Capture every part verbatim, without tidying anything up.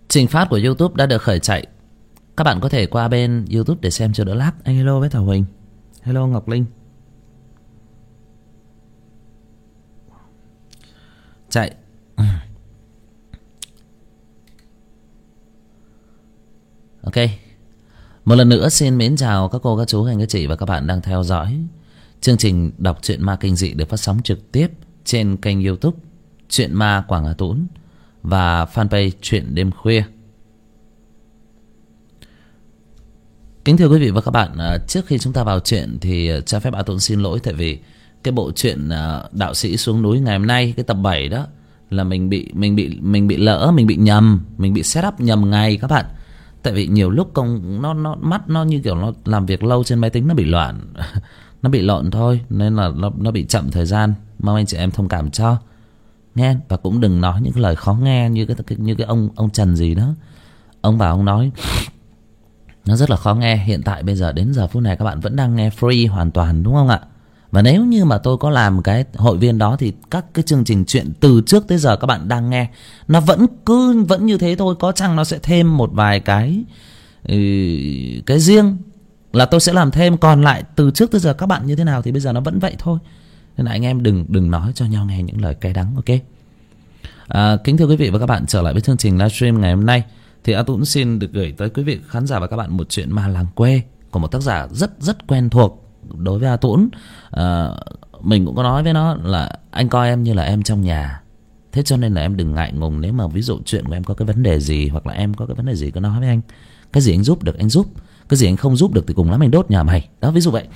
Trình phát của YouTube đã được khởi chạy. Các bạn có thể qua bên YouTube để xem cho đỡ lag. Anh hello với Thảo Huỳnh. Hello Ngọc Linh. Chạy. Ok. Một lần nữa xin mến chào các cô, các chú, anh, các chị và các bạn đang theo dõi chương trình đọc truyện ma kinh dị được phát sóng trực tiếp trên kênh YouTube Truyện Ma Quảng Hà Tũng và fanpage Truyện Đêm Khuya. Kính thưa quý vị và các bạn, trước khi chúng ta vào chuyện thì cho phép A Tũng xin lỗi, tại vì cái bộ truyện Đạo Sĩ Xuống Núi ngày hôm nay, cái tập bảy đó là mình bị mình bị mình bị lỡ, mình bị nhầm, mình bị set up nhầm ngày các bạn. Tại vì nhiều lúc công nó nó mắt nó như kiểu nó làm việc lâu trên máy tính, nó bị loạn. Nó bị lộn thôi, nên là nó, nó bị chậm thời gian. Mong anh chị em thông cảm cho nghe, và cũng đừng nói những cái lời khó nghe như cái như cái ông ông Trần gì đó. Ông bảo ông nói nó rất là khó nghe. Hiện tại bây giờ đến giờ phút này các bạn vẫn đang nghe free hoàn toàn, đúng không ạ? Và nếu như mà tôi có làm cái hội viên đó thì các cái chương trình chuyện từ trước tới giờ các bạn đang nghe nó vẫn cứ vẫn như thế thôi. Có chăng nó sẽ thêm một vài cái ừ, cái riêng là tôi sẽ làm thêm, còn lại từ trước tới giờ các bạn như thế nào thì bây giờ nó vẫn vậy thôi. Nên là anh em đừng đừng nói cho nhau nghe những lời cay đắng, ok? À, kính thưa quý vị và các bạn, trở lại với chương trình livestream ngày hôm nay thì A Tũng xin được gửi tới quý vị khán giả và các bạn một chuyện ma làng quê của một tác giả rất rất quen thuộc đối với A Tũng. À, mình cũng có nói với nó là anh coi em như là em trong nhà, thế cho nên là em đừng ngại ngùng. Nếu mà ví dụ chuyện của em có cái vấn đề gì, hoặc là em có cái vấn đề gì, cứ nói với anh. Cái gì anh giúp được anh giúp, cái gì anh không giúp được thì cùng lắm anh đốt nhà mày đó, ví dụ vậy.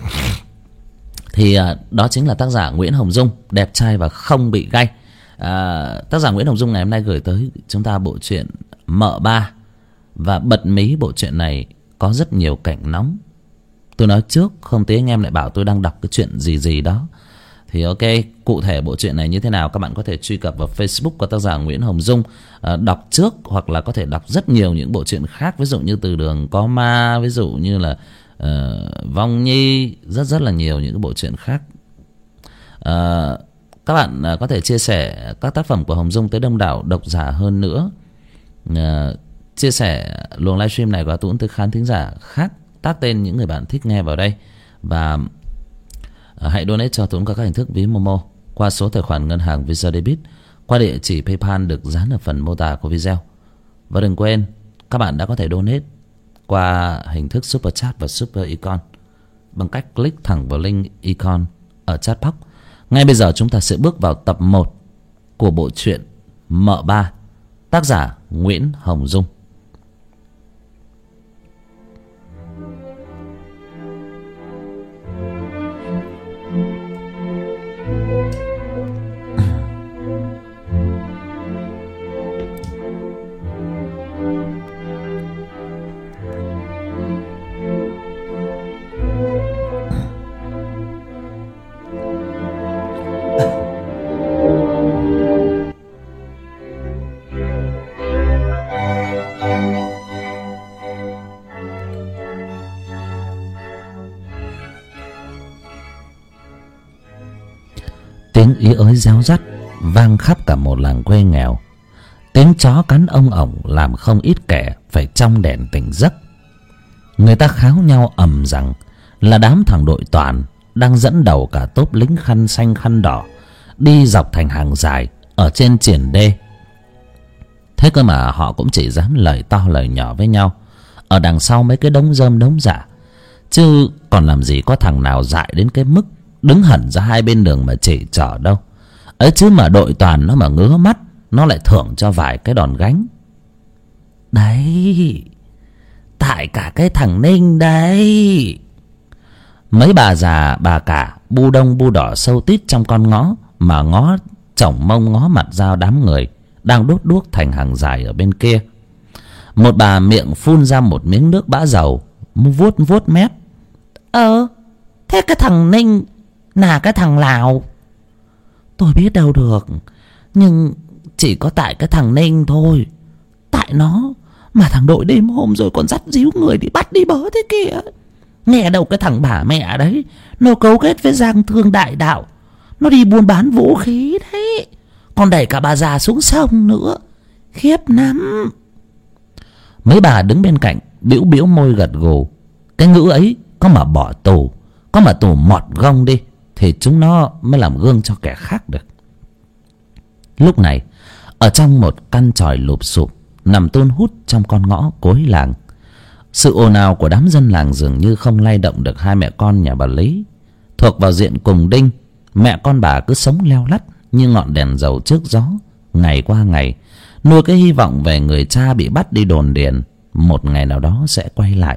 Thì à, đó chính là tác giả Nguyễn Hồng Dung, đẹp trai và không bị gay. à, Tác giả Nguyễn Hồng Dung ngày hôm nay gửi tới chúng ta bộ truyện Mợ Ba. Và bật mí bộ truyện này có rất nhiều cảnh nóng. Tôi nói trước, không tí anh em lại bảo tôi đang đọc cái chuyện gì gì đó. Thì ok, cụ thể bộ truyện này như thế nào các bạn có thể truy cập vào Facebook của tác giả Nguyễn Hồng Dung, à, đọc trước, hoặc là có thể đọc rất nhiều những bộ truyện khác. Ví dụ như Từ Đường Có Ma, ví dụ như là uh, Vong Nhi, rất rất là nhiều những cái bộ truyện khác. uh, Các bạn uh, có thể chia sẻ các tác phẩm của Hồng Dung tới đông đảo độc giả hơn nữa. uh, Chia sẻ luồng livestream này của Tuấn tới khán thính giả khác, tag tên những người bạn thích nghe vào đây. Và uh, hãy donate cho Tuấn qua các hình thức ví Momo, qua số tài khoản ngân hàng Visa Debit, qua địa chỉ PayPal được dán ở phần mô tả của video. Và đừng quên, các bạn đã có thể donate qua hình thức Super Chat và Super Icon bằng cách click thẳng vào link icon ở chat box. Ngay bây giờ chúng ta sẽ bước vào tập một của bộ truyện Mợ Ba, tác giả Nguyễn Hồng Dung. Tiếng ý ới réo rắt vang khắp cả một làng quê nghèo. Tiếng chó cắn ông ổng làm không ít kẻ phải trong đèn tỉnh giấc. Người ta kháo nhau ầm rằng là đám thằng đội Toàn đang dẫn đầu cả tốp lính khăn xanh khăn đỏ đi dọc thành hàng dài ở trên triển đê. Thế cơ mà họ cũng chỉ dám lời to lời nhỏ với nhau ở đằng sau mấy cái đống rơm đống rạ, chứ còn làm gì có thằng nào dại đến cái mức đứng hẳn ra hai bên đường mà chỉ trỏ đâu. Ấy chứ mà đội Toàn nó mà ngứa mắt, nó lại thưởng cho vài cái đòn gánh. Đấy, tại cả cái thằng Ninh đấy. Mấy bà già bà cả bu đông bu đỏ sâu tít trong con ngõ mà ngó chổng mông ngó mặt ra đám người đang đốt đuốc thành hàng dài ở bên kia. Một bà miệng phun ra một miếng nước bã dầu, vuốt vuốt mép. Ờ, thế cái thằng Ninh là cái thằng Lào? Tôi biết đâu được, nhưng chỉ có tại cái thằng Ninh thôi. Tại nó mà thằng đội đêm hôm rồi còn dắt díu người đi bắt đi bớ thế kìa. Nghe đâu cái thằng bà mẹ đấy nó cấu kết với Giang Thương Đại Đạo, nó đi buôn bán vũ khí đấy, còn đẩy cả bà già xuống sông nữa. Khiếp lắm. Mấy bà đứng bên cạnh bĩu bĩu môi gật gù. Cái ngữ ấy có mà bỏ tù, có mà tù mọt gông đi, thì chúng nó mới làm gương cho kẻ khác được. Lúc này ở trong một căn chòi lụp xụp nằm tun hút trong con ngõ cuối làng, sự ồn ào của đám dân làng dường như không lay động được hai mẹ con nhà bà Lý. Thuộc vào diện cùng đinh, mẹ con bà cứ sống leo lắt như ngọn đèn dầu trước gió, ngày qua ngày nuôi cái hy vọng về người cha bị bắt đi đồn điền một ngày nào đó sẽ quay lại.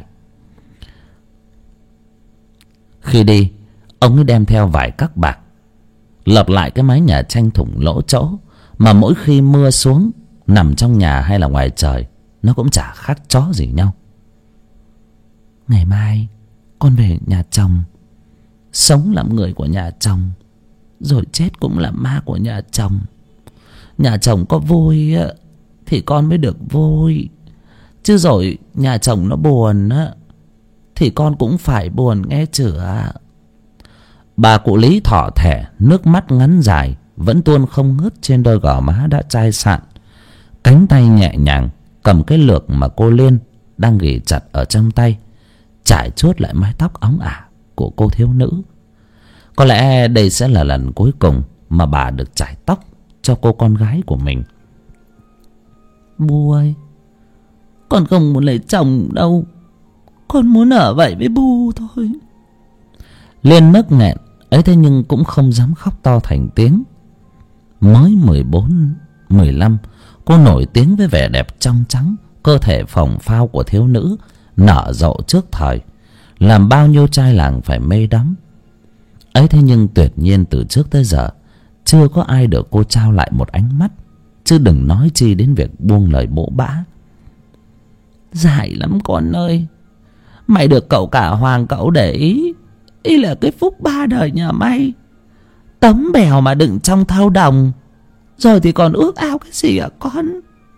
Khi đi, ông ấy đem theo vài các bạc, lợp lại cái mái nhà tranh thủng lỗ chỗ mà mỗi khi mưa xuống, nằm trong nhà hay là ngoài trời, nó cũng chả khác chó gì nhau. Ngày mai con về nhà chồng, sống làm người của nhà chồng, rồi chết cũng là ma của nhà chồng. Nhà chồng có vui thì con mới được vui, chứ rồi nhà chồng nó buồn thì con cũng phải buồn, nghe chưa? Bà cụ Lý thỏ thẻ, nước mắt ngắn dài vẫn tuôn không ngớt trên đôi gò má đã chai sạn. Cánh tay nhẹ nhàng cầm cái lược mà cô Liên đang ghì chặt ở trong tay, trải chuốt lại mái tóc óng ả của cô thiếu nữ. Có lẽ đây sẽ là lần cuối cùng mà bà được chải tóc cho cô con gái của mình. Bu ơi, con không muốn lấy chồng đâu, con muốn ở vậy với Bu thôi. Liên nức nghẹn ấy thế nhưng cũng không dám khóc to thành tiếng. Mới mười bốn, mười lăm, cô nổi tiếng với vẻ đẹp trong trắng, cơ thể phồng phao của thiếu nữ nở rộ trước thời, làm bao nhiêu trai làng phải mê đắm. Ấy thế nhưng tuyệt nhiên từ trước tới giờ chưa có ai được cô trao lại một ánh mắt, chứ đừng nói chi đến việc buông lời bỗ bã. Dại lắm con ơi, mày được cậu cả Hoàng cậu để ý, ý là cái phúc ba đời nhà mày. Tấm bèo mà đựng trong thau đồng, rồi thì còn ước ao cái gì hả con?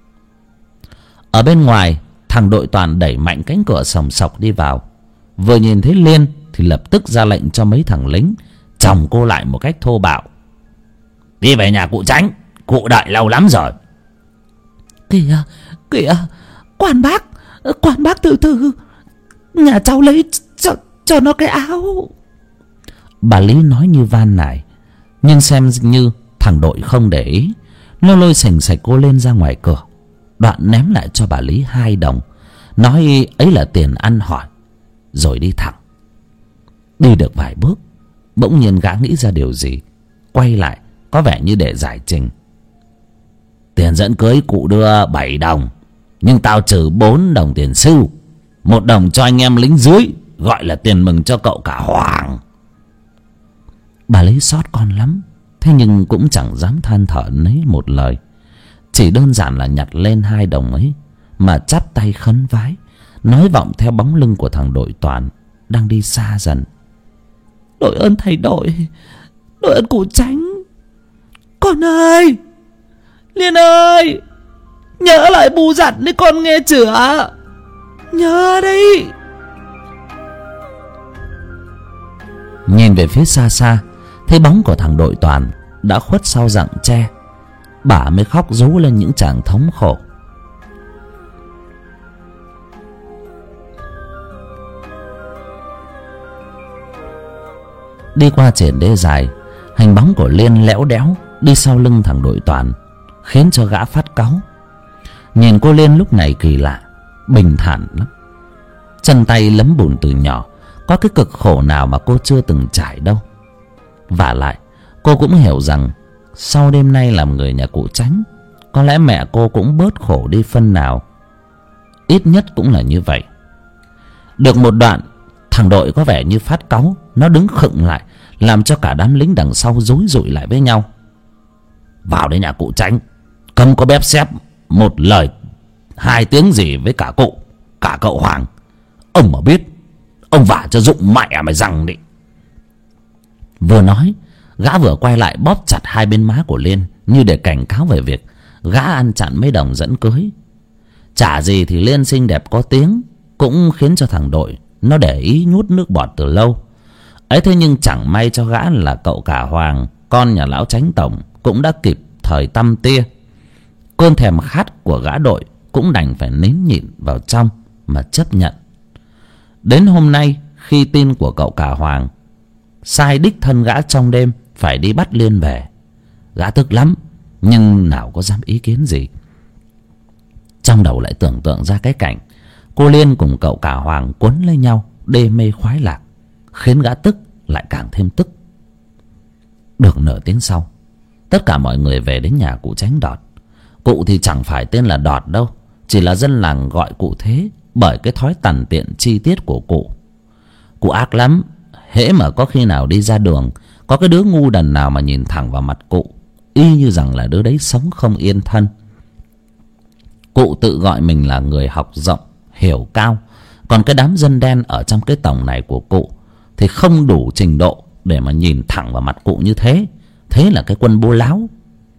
Ở bên ngoài, thằng đội Toàn đẩy mạnh cánh cửa sòng sọc đi vào. Vừa nhìn thấy Liên thì lập tức ra lệnh cho mấy thằng lính chồng cô lại một cách thô bạo. Đi về nhà cụ Tránh, cụ đợi lâu lắm rồi. Kìa, kìa, quan bác, quan bác từ từ, nhà cháu lấy cho, cho nó cái áo. Bà Lý nói như van nài, nhưng xem như thằng đội không để ý. Nó lôi sành sạch cô lên ra ngoài cửa, đoạn ném lại cho bà Lý hai đồng, nói ấy là tiền ăn hỏi, rồi đi thẳng. Đi được vài bước, bỗng nhiên gã nghĩ ra điều gì, quay lại có vẻ như để giải trình. Tiền dẫn cưới cụ đưa bảy đồng, nhưng tao trừ bốn đồng tiền sưu, một đồng cho anh em lính dưới, gọi là tiền mừng cho cậu cả Hoàng. Bà Lý xót con lắm, thế nhưng cũng chẳng dám than thở nấy một lời, chỉ đơn giản là nhặt lên hai đồng ấy mà chắp tay khấn vái, nói vọng theo bóng lưng của thằng đội Toàn đang đi xa dần. Đội ơn thầy đội, đội ơn cụ Tránh. Con ơi, Liên ơi, nhớ lại Bu dặn đấy con nghe chưa? Nhớ đấy. Nhìn về phía xa xa, thấy bóng của thằng đội Toàn đã khuất sau rặng tre, bà mới khóc rú lên những tràng thống khổ. Đi qua triển đê dài, hình bóng của Liên lẽo đẽo đi sau lưng thằng đội Toàn, khiến cho gã phát cáu. Nhìn cô Liên lúc này kỳ lạ, bình thản lắm. Chân tay lấm bùn từ nhỏ, có cái cực khổ nào mà cô chưa từng trải đâu. Vả lại, cô cũng hiểu rằng sau đêm nay làm người nhà cụ Tránh, có lẽ mẹ cô cũng bớt khổ đi phân nào. Ít nhất cũng là như vậy. Được một đoạn, thằng đội có vẻ như phát cáu, nó đứng khựng lại, làm cho cả đám lính đằng sau rối rụi lại với nhau. Vào đến nhà cụ Tránh, không có bép xép một lời hai tiếng gì với cả cụ, cả cậu Hoàng. Ông mà biết, ông vả cho dụng mẹ mày rằng đi. Vừa nói, gã vừa quay lại bóp chặt hai bên má của Liên, như để cảnh cáo về việc gã ăn chặn mấy đồng dẫn cưới. Chả gì thì Liên xinh đẹp có tiếng, cũng khiến cho thằng đội nó để ý nhút nước bọt từ lâu. Ấy thế nhưng chẳng may cho gã là cậu cả Hoàng, con nhà lão Tránh tổng, cũng đã kịp thời tăm tia. Cơn thèm khát của gã đội cũng cũng đành phải nín nhịn vào trong mà chấp nhận. Đến hôm nay, khi tin của cậu cả Hoàng sai đích thân gã trong đêm phải đi bắt Liên về, gã tức lắm, nhưng nào có dám ý kiến gì. Trong đầu lại tưởng tượng ra cái cảnh cô Liên cùng cậu cả Hoàng quấn lấy nhau đê mê khoái lạc, khiến gã tức lại càng thêm tức. Được nửa tiếng sau, tất cả mọi người về đến nhà cụ Chánh Đọt. Cụ thì chẳng phải tên là Đọt đâu, chỉ là dân làng gọi cụ thế bởi cái thói tằn tiện chi tiết của cụ. Cụ ác lắm, hễ mà có khi nào đi ra đường, có cái đứa ngu đần nào mà nhìn thẳng vào mặt cụ, y như rằng là đứa đấy sống không yên thân. Cụ tự gọi mình là người học rộng, hiểu cao, còn cái đám dân đen ở trong cái tổng này của cụ thì không đủ trình độ để mà nhìn thẳng vào mặt cụ như thế. Thế là cái quân bố láo.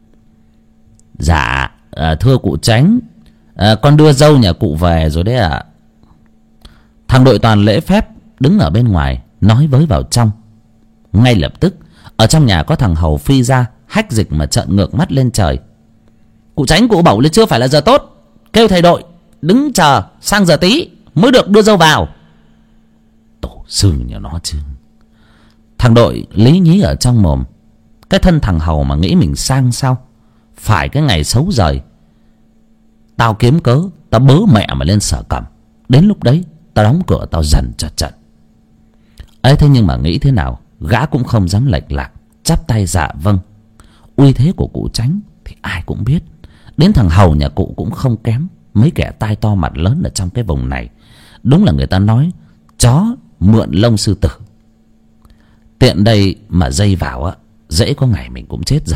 Dạ, à, thưa cụ Chánh, à, con đưa dâu nhà cụ về rồi đấy ạ. À. Thằng đội toàn lễ phép đứng ở bên ngoài nói với vào trong. Ngay lập tức ở trong nhà có thằng hầu phi ra, hách dịch mà trợn ngược mắt lên trời. Cụ Chánh, cụ bảo là chưa phải là giờ tốt, kêu thầy đội đứng chờ sang giờ tí mới được đưa dâu vào. Tổ sư nhà nó chứ. Thằng đội lý nhí ở trong mồm. Cái thân thằng hầu mà nghĩ mình sang sao? Phải cái ngày xấu rời, tao kiếm cớ tao bớ mẹ mà lên Sở Cẩm. Đến lúc đấy tao đóng cửa tao dần cho trận ấy. Thế nhưng mà nghĩ thế nào gã cũng không dám lệch lạc, chắp tay dạ vâng. Uy thế của cụ Chánh thì ai cũng biết. Đến thằng hầu nhà cụ cũng không kém mấy kẻ tai to mặt lớn ở trong cái vùng này. Đúng là người ta nói chó mượn lông sư tử. Tiện đây mà dây vào á, dễ có ngày mình cũng chết dở.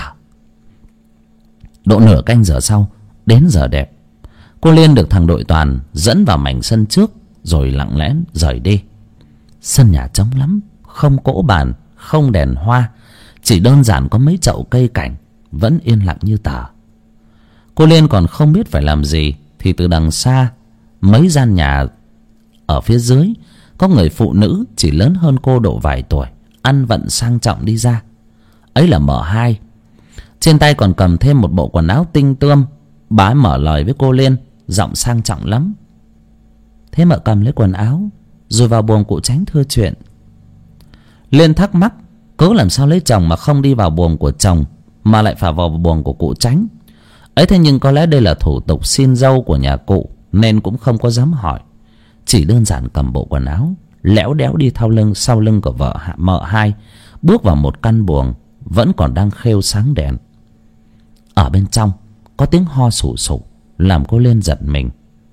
Độ nửa canh giờ sau, đến giờ đẹp, cô Liên được thằng đội toàn dẫn vào mảnh sân trước, rồi lặng lẽ rời đi. Sân nhà trống lắm, không cỗ bàn, không đèn hoa, chỉ đơn giản có mấy chậu cây cảnh vẫn yên lặng như tờ. Cô Liên còn không biết phải làm gì thì từ đằng xa, mấy gian nhà ở phía dưới có người phụ nữ chỉ lớn hơn cô độ vài tuổi, ăn vận sang trọng đi ra. Ấy là mợ hai. Trên tay còn cầm thêm một bộ quần áo tinh tươm. Bà ấy mở lời với cô Liên, giọng sang trọng lắm. Thế mợ cầm lấy quần áo rồi vào buồng cụ Chánh thưa chuyện. Liên thắc mắc cớ làm sao lấy chồng mà không đi vào buồng của chồng mà lại phải vào buồng của cụ Chánh. Ấy thế nhưng có lẽ đây là thủ tục xin dâu của nhà cụ nên cũng không có dám hỏi. Chỉ đơn giản cầm bộ quần áo lẽo đẽo đi theo lưng sau lưng của vợ mợ hai, bước vào một căn buồng vẫn còn đang khêu sáng đèn. Ở bên trong có tiếng ho sù sụ làm cô Liên giật mình.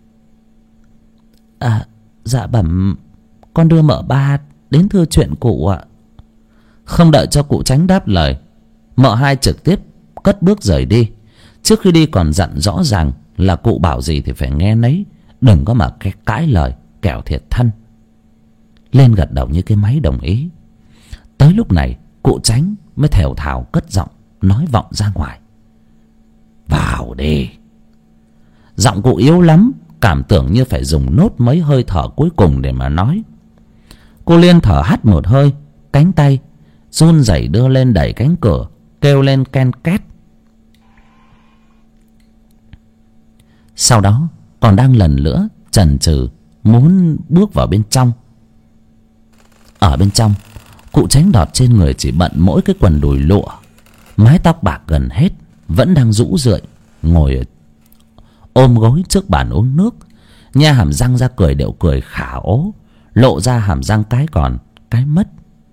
À, dạ bẩm, con đưa mợ ba đến thưa chuyện cụ ạ. Không đợi cho cụ Chánh đáp lời, mợ hai trực tiếp cất bước rời đi. Trước khi đi còn dặn rõ ràng là cụ bảo gì thì phải nghe nấy, đừng có mà cái cãi lời kẻo thiệt thân. Lên gật đầu như cái máy đồng ý. Tới lúc này cụ Chánh mới thều thào cất giọng nói vọng ra ngoài. Vào đi. Giọng cụ yếu lắm, cảm tưởng như phải dùng nốt mấy hơi thở cuối cùng để mà nói. Cô Liên thở hắt một hơi, cánh tay run rẩy đưa lên đẩy cánh cửa, kêu lên ken két. Sau đó còn đang lần nữa chần chừ muốn bước vào bên trong. Ở bên trong, cụ Chánh Đọt trên người chỉ bận mỗi cái quần đùi lụa, mái tóc bạc gần hết vẫn đang rũ rượi, ngồi ôm gối trước bàn uống nước, nhe hàm răng ra cười điệu cười khả ố, lộ ra hàm răng cái còn cái mất.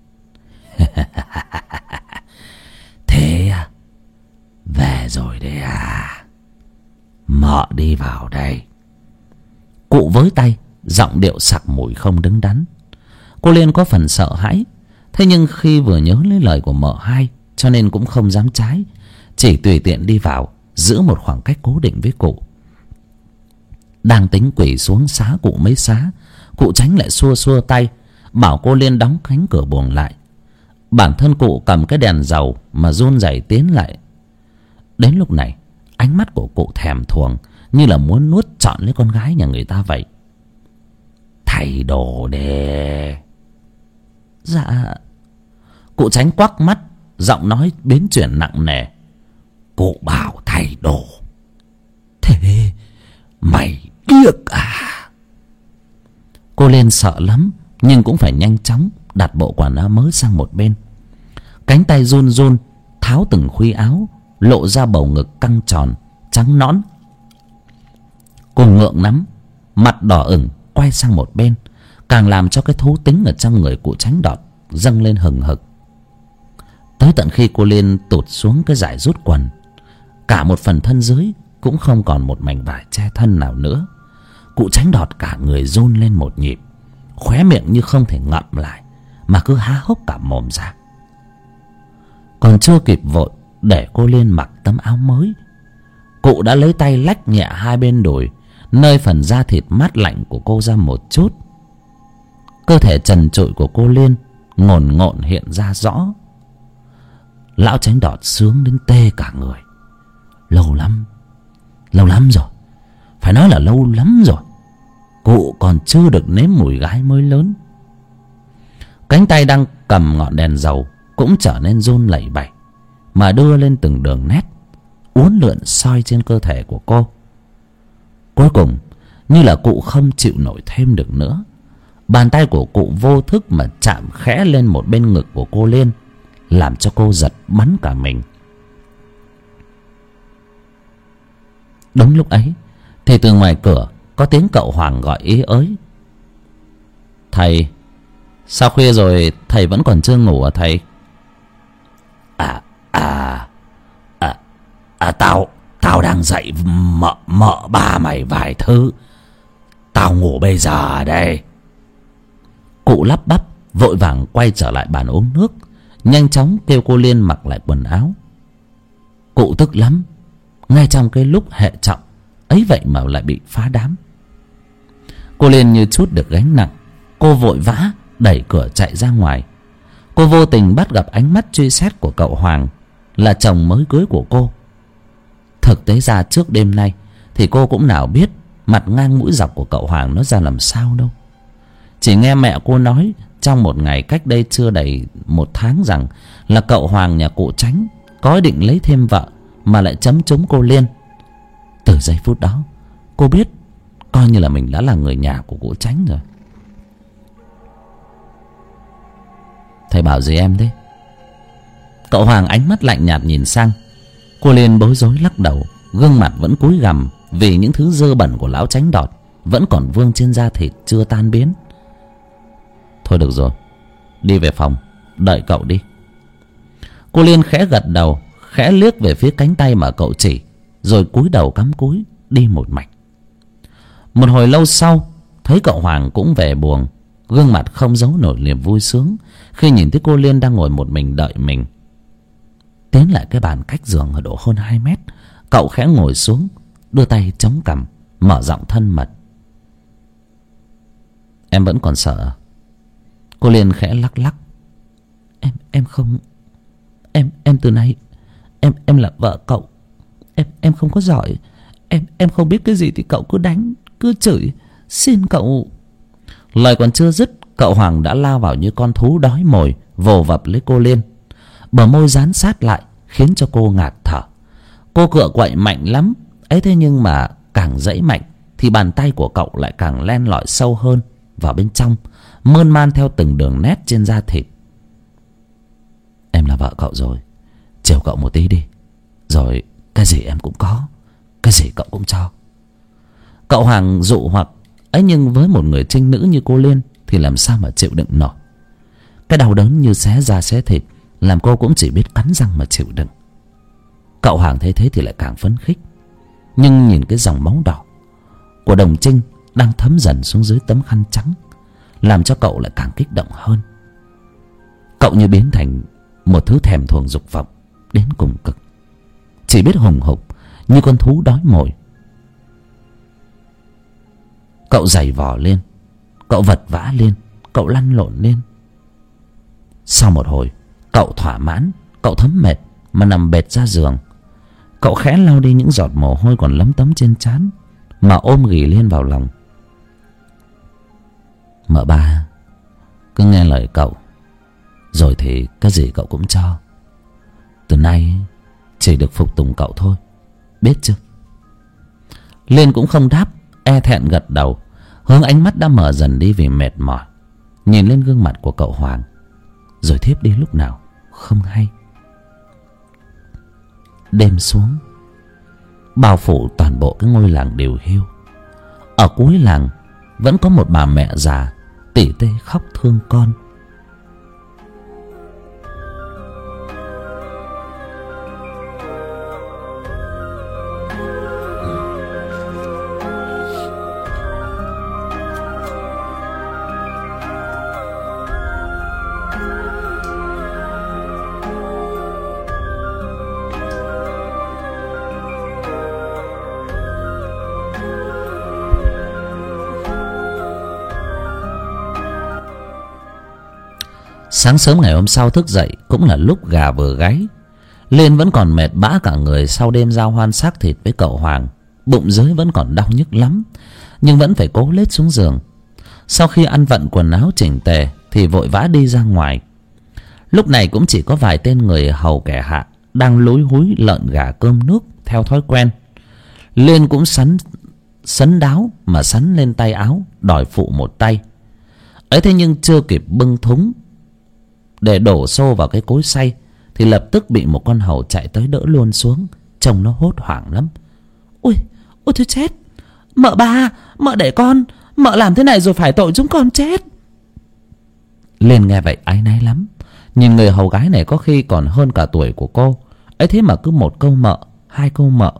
Thế à, về rồi đấy à, mợ đi vào đây. Cụ với tay, giọng điệu sặc mùi không đứng đắn. Cô Liên có phần sợ hãi, thế nhưng khi vừa nhớ lấy lời của mợ hai cho nên cũng không dám trái, chỉ tùy tiện đi vào, giữ một khoảng cách cố định với cụ. Đang tính quỳ xuống xá cụ mấy xá, cụ Chánh lại xua xua tay bảo cô Liên đóng cánh cửa buồng lại. Bản thân cụ cầm cái đèn dầu mà run rẩy tiến lại. Đến lúc này ánh mắt của cụ thèm thuồng như là muốn nuốt trọn lấy con gái nhà người ta vậy. Thay đồ đề. Dạ. Cụ Chánh quắc mắt, giọng nói biến chuyển nặng nề. Cụ bảo thay đồ. Thế Mày điếc à? Cô Liên sợ lắm, nhưng cũng phải nhanh chóng đặt bộ quần áo mới sang một bên. Cánh tay run run tháo từng khuy áo, lộ ra bầu ngực căng tròn trắng nõn. Cô ngượng lắm, mặt đỏ ửng quay sang một bên, càng làm cho cái thú tính ở trong người cụ Tránh Đọt dâng lên hừng hực. Tới tận khi cô Liên tụt xuống cái dải rút quần, cả một phần thân dưới cũng không còn một mảnh vải che thân nào nữa. Cụ Tránh Đọt cả người run lên một nhịp, khóe miệng như không thể ngậm lại mà cứ há hốc cả mồm ra. Còn chưa kịp vội để cô Liên mặc tấm áo mới, cụ đã lấy tay lách nhẹ hai bên đùi, nơi phần da thịt mát lạnh của cô ra một chút. Cơ thể trần trụi của cô Liên ngổn ngộn hiện ra rõ. Lão Tránh Đọt sướng đến tê cả người. Lâu lắm, lâu lắm rồi, phải nói là lâu lắm rồi, cụ còn chưa được nếm mùi gái mới lớn. Cánh tay đang cầm ngọn đèn dầu cũng trở nên run lẩy bẩy, mà đưa lên từng đường nét uốn lượn soi trên cơ thể của cô. Cuối cùng, như là cụ không chịu nổi thêm được nữa, bàn tay của cụ vô thức mà chạm khẽ lên một bên ngực của cô Liên, làm cho cô giật bắn cả mình. Đúng lúc ấy thì từ ngoài cửa có tiếng cậu Hoàng gọi ý ới. Thầy, sao khuya rồi thầy vẫn còn chưa ngủ à thầy? À, à, à, à tao, tao đang dậy mợ, mợ ba mày vài thứ. Tao ngủ bây giờ đây. Cụ lắp bắp vội vàng quay trở lại bàn uống nước, nhanh chóng kêu cô Liên mặc lại quần áo. Cụ tức lắm, ngay trong cái lúc hệ trọng ấy vậy mà lại bị phá đám. Cô Liên như chút được gánh nặng, cô vội vã đẩy cửa chạy ra ngoài. Cô vô tình bắt gặp ánh mắt truy xét của cậu Hoàng, là chồng mới cưới của cô. Thực tế ra trước đêm nay thì cô cũng nào biết mặt ngang mũi dọc của cậu Hoàng nó ra làm sao đâu. Chỉ nghe mẹ cô nói trong một ngày cách đây chưa đầy một tháng rằng là cậu Hoàng nhà cụ Tránh có ý định lấy thêm vợ mà lại chấm trúng cô Liên. Từ giây phút đó cô biết coi như là mình đã là người nhà của cụ Tránh rồi. Thầy bảo gì em thế? Cậu Hoàng ánh mắt lạnh nhạt nhìn sang. Cô Liên bối rối lắc đầu, gương mặt vẫn cúi gằm vì những thứ dơ bẩn của lão Tránh Đọt vẫn còn vương trên da thịt chưa tan biến. Thôi được rồi, đi về phòng, đợi cậu đi. Cô Liên khẽ gật đầu, khẽ liếc về phía cánh tay mà cậu chỉ, rồi cúi đầu cắm cúi đi một mạch. Một hồi lâu sau, thấy cậu Hoàng cũng về buồng, gương mặt không giấu nổi niềm vui sướng khi nhìn thấy cô Liên đang ngồi một mình đợi mình. Tiến lại cái bàn cách giường ở độ hơn hai mét, cậu khẽ ngồi xuống, đưa tay chống cằm, mở giọng thân mật. Em vẫn còn sợ? Cô Liên khẽ lắc lắc. Em em không, em em từ nay em em là vợ cậu. Em em không có giỏi, em em không biết cái gì thì cậu cứ đánh, cứ chửi, xin cậu. Lời còn chưa dứt, cậu Hoàng đã lao vào như con thú đói mồi, vồ vập lấy cô Liên. Bờ môi dán sát lại khiến cho cô ngạt thở. Cô cựa quậy mạnh lắm ấy, thế nhưng mà càng dãy mạnh thì bàn tay của cậu lại càng len lỏi sâu hơn vào bên trong, mơn man theo từng đường nét trên da thịt. Em là vợ cậu rồi, chiều cậu một tí đi, rồi cái gì em cũng có, cái gì cậu cũng cho. Cậu Hoàng dụ hoặc ấy, nhưng với một người trinh nữ như cô Liên thì làm sao mà chịu đựng nổi. Cái đau đớn như xé da xé thịt làm cô cũng chỉ biết cắn răng mà chịu đựng. Cậu Hoàng thấy thế thì lại càng phấn khích, nhưng nhìn cái dòng máu đỏ của Đồng Trinh đang thấm dần xuống dưới tấm khăn trắng làm cho cậu lại càng kích động hơn. Cậu như biến thành một thứ thèm thuồng dục vọng đến cùng cực, chỉ biết hùng hục như con thú đói mồi. Cậu giày vò lên, cậu vật vã lên, cậu lăn lộn lên. Sau một hồi, cậu thỏa mãn, cậu thấm mệt mà nằm bệt ra giường. Cậu khẽ lau đi những giọt mồ hôi còn lấm tấm trên trán mà ôm ghì Liên vào lòng. Mợ ba, cứ nghe lời cậu, rồi thì cái gì cậu cũng cho. Từ nay chỉ được phục tùng cậu thôi, biết chưa? Liên cũng không đáp, e thẹn gật đầu, hướng ánh mắt đã mờ dần đi vì mệt mỏi, nhìn lên gương mặt của cậu Hoàng, rồi thiếp đi lúc nào không hay. Đêm xuống, bao phủ toàn bộ cái ngôi làng điều hiu. Ở cuối làng vẫn có một bà mẹ già tỉ tê khóc thương con. Sáng sớm ngày hôm sau thức dậy cũng là lúc gà vừa gáy. Liên vẫn còn mệt bã cả người sau đêm giao hoan xác thịt với cậu Hoàng. Bụng dưới vẫn còn đau nhức lắm, nhưng vẫn phải cố lết xuống giường. Sau khi ăn vặn quần áo chỉnh tề thì vội vã đi ra ngoài. Lúc này cũng chỉ có vài tên người hầu kẻ hạ đang lúi húi lợn gà cơm nước theo thói quen. Liên cũng sắn sấn đáo mà sắn lên tay áo đòi phụ một tay. Ấy thế nhưng chưa kịp bưng thúng để đổ xô vào cái cối xay thì lập tức bị một con hầu chạy tới đỡ luôn xuống. Trông nó hốt hoảng lắm. Ôi, ôi thôi chết. Mợ ba, mợ để con, mợ làm thế này rồi phải tội chúng con chết. Liên nghe vậy áy náy lắm. Nhìn người hầu gái này có khi còn hơn cả tuổi của cô. Ấy thế mà cứ một câu mợ, hai câu mợ.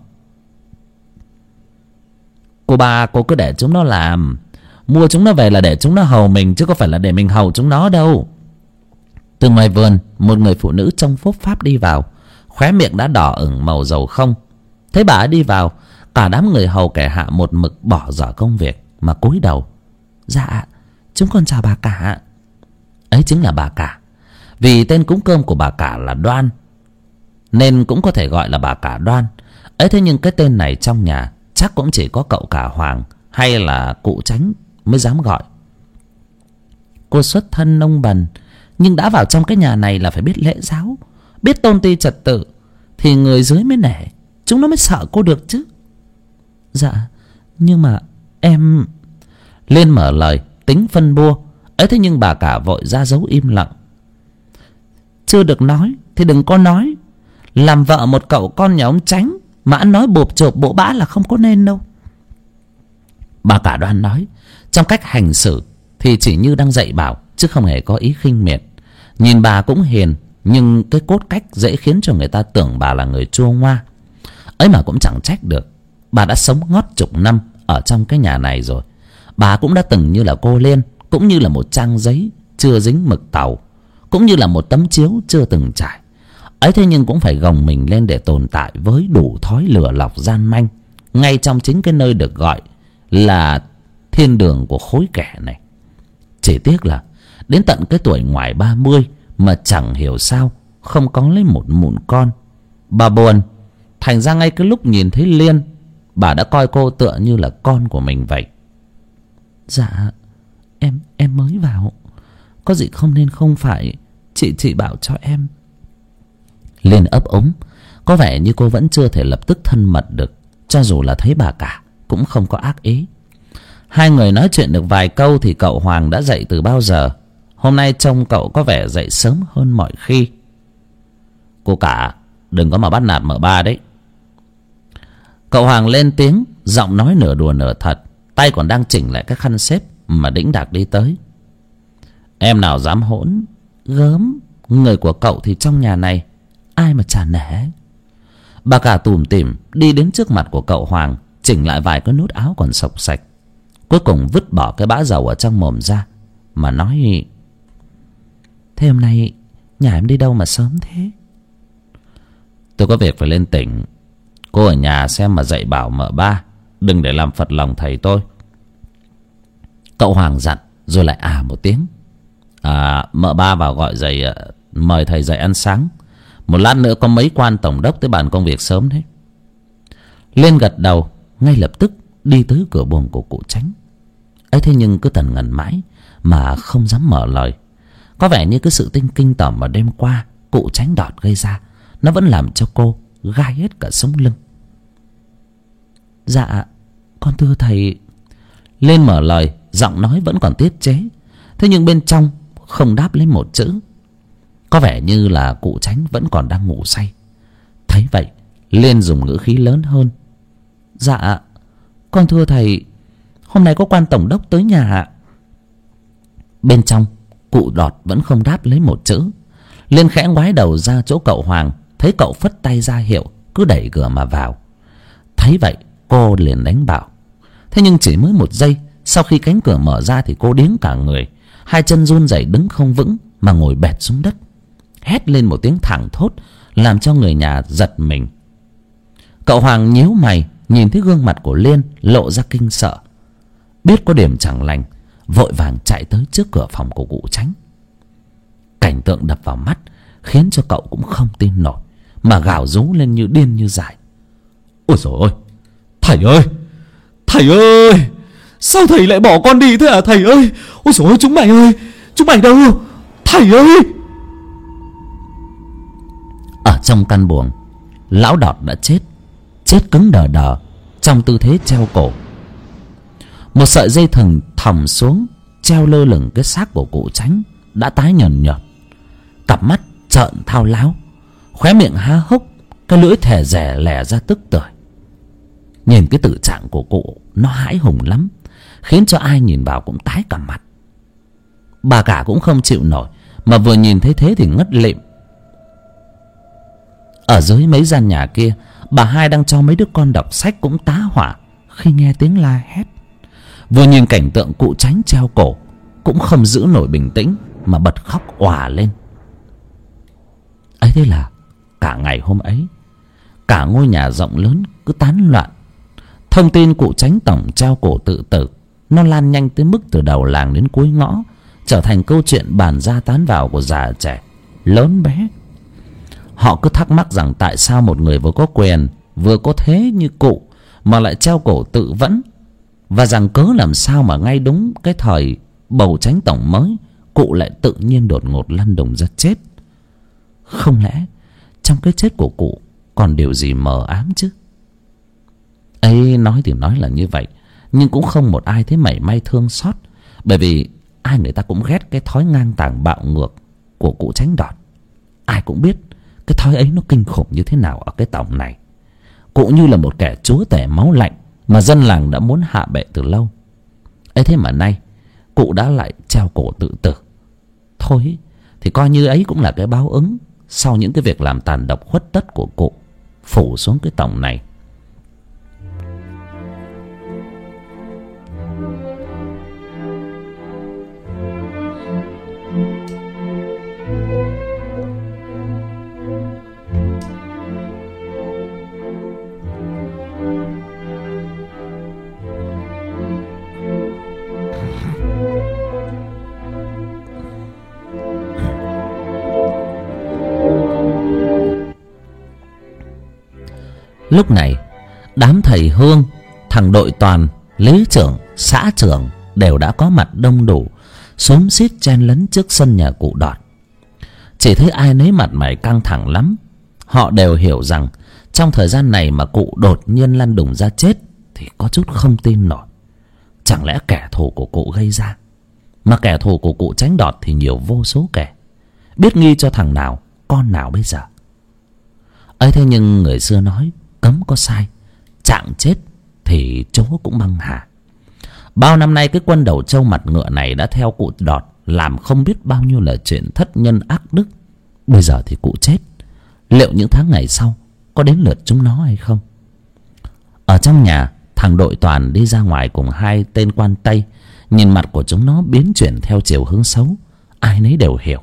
Cô ba, cô cứ để chúng nó làm. Mua chúng nó về là để chúng nó hầu mình, chứ có phải là để mình hầu chúng nó đâu. Từ ngoài vườn, một người phụ nữ trông phốp pháp đi vào, khóe miệng đã đỏ ửng màu dầu không. Thấy bà ấy đi vào, cả đám người hầu kẻ hạ một mực bỏ dở công việc mà cúi đầu. Dạ, chúng con chào bà cả. Ấy chính là bà cả. Vì tên cúng cơm của bà cả là Đoan, nên cũng có thể gọi là bà cả Đoan. Ấy thế nhưng cái tên này trong nhà chắc cũng chỉ có cậu cả Hoàng hay là cụ Chánh mới dám gọi. Cô xuất thân nông bần, nhưng đã vào trong cái nhà này là phải biết lễ giáo, biết tôn ti trật tự, thì người dưới mới nể, chúng nó mới sợ cô được chứ. Dạ, nhưng mà em... Liên mở lời tính phân bua. Ấy thế nhưng bà cả vội ra dấu im lặng. Chưa được nói thì đừng có nói. Làm vợ một cậu con nhà ông Chánh mà ăn nói bộp chộp bộ bã là không có nên đâu. Bà cả Đoan nói, trong cách hành xử thì chỉ như đang dạy bảo, chứ không hề có ý khinh miệt. Nhìn bà cũng hiền, nhưng cái cốt cách dễ khiến cho người ta tưởng bà là người chua ngoa. Ấy mà cũng chẳng trách được. Bà đã sống ngót chục năm ở trong cái nhà này rồi. Bà cũng đã từng như là cô Liên, cũng như là một trang giấy chưa dính mực tàu, cũng như là một tấm chiếu chưa từng trải. Ấy thế nhưng cũng phải gồng mình lên để tồn tại với đủ thói lừa lọc gian manh, ngay trong chính cái nơi được gọi là thiên đường của khối kẻ này. Chỉ tiếc là đến tận cái tuổi ngoài ba mươi mà chẳng hiểu sao không có lấy một mụn con. Bà buồn, thành ra ngay cái lúc nhìn thấy Liên, bà đã coi cô tựa như là con của mình vậy. Dạ, em em mới vào, có gì không nên không phải, chị chị bảo cho em. Liên ấp úng, có vẻ như cô vẫn chưa thể lập tức thân mật được, cho dù là thấy bà cả cũng không có ác ý. Hai người nói chuyện được vài câu thì cậu Hoàng đã dậy từ bao giờ. Hôm nay trông cậu có vẻ dậy sớm hơn mọi khi. Cô cả, đừng có mà bắt nạt mợ ba đấy. Cậu Hoàng lên tiếng, giọng nói nửa đùa nửa thật, tay còn đang chỉnh lại cái khăn xếp mà đĩnh đạc đi tới. Em nào dám hỗn, gớm, người của cậu thì trong nhà này ai mà chả nể. Bà cả tủm tỉm đi đến trước mặt của cậu Hoàng, chỉnh lại vài cái nút áo còn xộc xạch, cuối cùng vứt bỏ cái bã dầu ở trong mồm ra mà nói: Thế hôm nay nhà em đi đâu mà sớm thế? Tôi có việc phải lên tỉnh. Cô ở nhà xem mà dạy bảo mợ ba, đừng để làm phật lòng thầy tôi. Cậu Hoàng dặn rồi lại à một tiếng. À, mợ ba vào gọi dậy, mời thầy dậy ăn sáng. Một lát nữa có mấy quan tổng đốc tới bàn công việc sớm đấy. Liên gật đầu, ngay lập tức đi tới cửa buồng của cụ Chánh. Ấy thế nhưng cứ tần ngần mãi mà không dám mở lời. Có vẻ như cái sự tinh kinh tởm ở đêm qua cụ Chánh đọt gây ra, nó vẫn làm cho cô gai hết cả sống lưng. Dạ, thưa thầy. Lên mở lời, giọng nói vẫn còn tiết chế. Thế nhưng bên trong không đáp lấy một chữ. Có vẻ như là cụ Chánh vẫn còn đang ngủ say. Thấy vậy, Liên dùng ngữ khí lớn hơn. Dạ, con thưa thầy, hôm nay có quan tổng đốc tới nhà ạ. Bên trong, cụ Đọt vẫn không đáp lấy một chữ. Liên khẽ ngoái đầu ra chỗ cậu Hoàng, thấy cậu phất tay ra hiệu cứ đẩy cửa mà vào. Thấy vậy, cô liền đánh bảo. Thế nhưng chỉ mới một giây, sau khi cánh cửa mở ra thì cô điếng cả người, hai chân run rẩy đứng không vững mà ngồi bệt xuống đất, hét lên một tiếng thảng thốt làm cho người nhà giật mình. Cậu Hoàng nhíu mày nhìn thấy gương mặt của Liên lộ ra kinh sợ, biết có điểm chẳng lành, vội vàng chạy tới trước cửa phòng của cụ Chánh. Cảnh tượng đập vào mắt khiến cho cậu cũng không tin nổi, mà gào rú lên như điên như dại. Ôi dồi ôi, thầy ơi, thầy ơi, sao thầy lại bỏ con đi thế hả thầy ơi? Ôi dồi ôi, chúng mày ơi, chúng mày đâu? Thầy ơi! Ở trong căn buồng, lão Đọt đã chết, chết cứng đờ đờ trong tư thế treo cổ. Một sợi dây thừng thòng xuống treo lơ lửng cái xác của cụ Chánh đã tái nhợt nhợt, cặp mắt trợn thao láo, khóe miệng há hốc, cái lưỡi thè rè lè ra tức tưởi. Nhìn cái tử trạng của cụ nó hãi hùng lắm, khiến cho ai nhìn vào cũng tái cả mặt. Bà cả cũng không chịu nổi, mà vừa nhìn thấy thế thì ngất lịm. Ở dưới mấy gian nhà kia, bà hai đang cho mấy đứa con đọc sách cũng tá hỏa khi nghe tiếng la hét. Vừa nhìn cảnh tượng cụ Chánh treo cổ cũng không giữ nổi bình tĩnh mà bật khóc òa lên. Ấy thế là cả ngày hôm ấy, cả ngôi nhà rộng lớn cứ tán loạn. Thông tin cụ Chánh tổng treo cổ tự tử nó lan nhanh tới mức từ đầu làng đến cuối ngõ, trở thành câu chuyện bàn ra tán vào của già trẻ, lớn bé. Họ cứ thắc mắc rằng tại sao một người vừa có quyền vừa có thế như cụ mà lại treo cổ tự vẫn, và rằng cớ làm sao mà ngay đúng cái thời bầu Chánh tổng mới, cụ lại tự nhiên đột ngột lăn đùng ra chết. Không lẽ trong cái chết của cụ còn điều gì mờ ám chứ? Ấy, nói thì nói là như vậy, nhưng cũng không một ai thấy mảy may thương xót, bởi vì ai người ta cũng ghét cái thói ngang tàng bạo ngược của cụ Chánh Đọt. Ai cũng biết cái thói ấy nó kinh khủng như thế nào ở cái tổng này. Cụ như là một kẻ chúa tể máu lạnh mà dân làng đã muốn hạ bệ từ lâu. Ấy thế mà nay cụ đã lại treo cổ tự tử. Thôi thì coi như ấy cũng là cái báo ứng sau những cái việc làm tàn độc khuất tất của cụ phủ xuống cái tổng này. Lúc này đám thầy Hương, thằng Đội Toàn, lý trưởng, xã trưởng đều đã có mặt đông đủ, xúm xít chen lấn trước sân nhà cụ Đọt. Chỉ thấy ai nấy mặt mày căng thẳng lắm. Họ đều hiểu rằng trong thời gian này mà cụ đột nhiên lăn đùng ra chết thì có chút không tin nổi. Chẳng lẽ kẻ thù của cụ gây ra? Mà kẻ thù của cụ Chánh Đọt thì nhiều vô số kẻ, biết nghi cho thằng nào con nào bây giờ. Ấy thế nhưng người xưa nói cấm có sai, trạng chết thì chó cũng băng hà. Bao năm nay cái quân đầu trâu mặt ngựa này đã theo cụ Đọt làm không biết bao nhiêu là chuyện thất nhân ác đức. Bây giờ thì cụ chết, liệu những tháng ngày sau có đến lượt chúng nó hay không? Ở trong nhà, thằng Đội Toàn đi ra ngoài cùng hai tên quan Tây. Nhìn mặt của chúng nó biến chuyển theo chiều hướng xấu, ai nấy đều hiểu.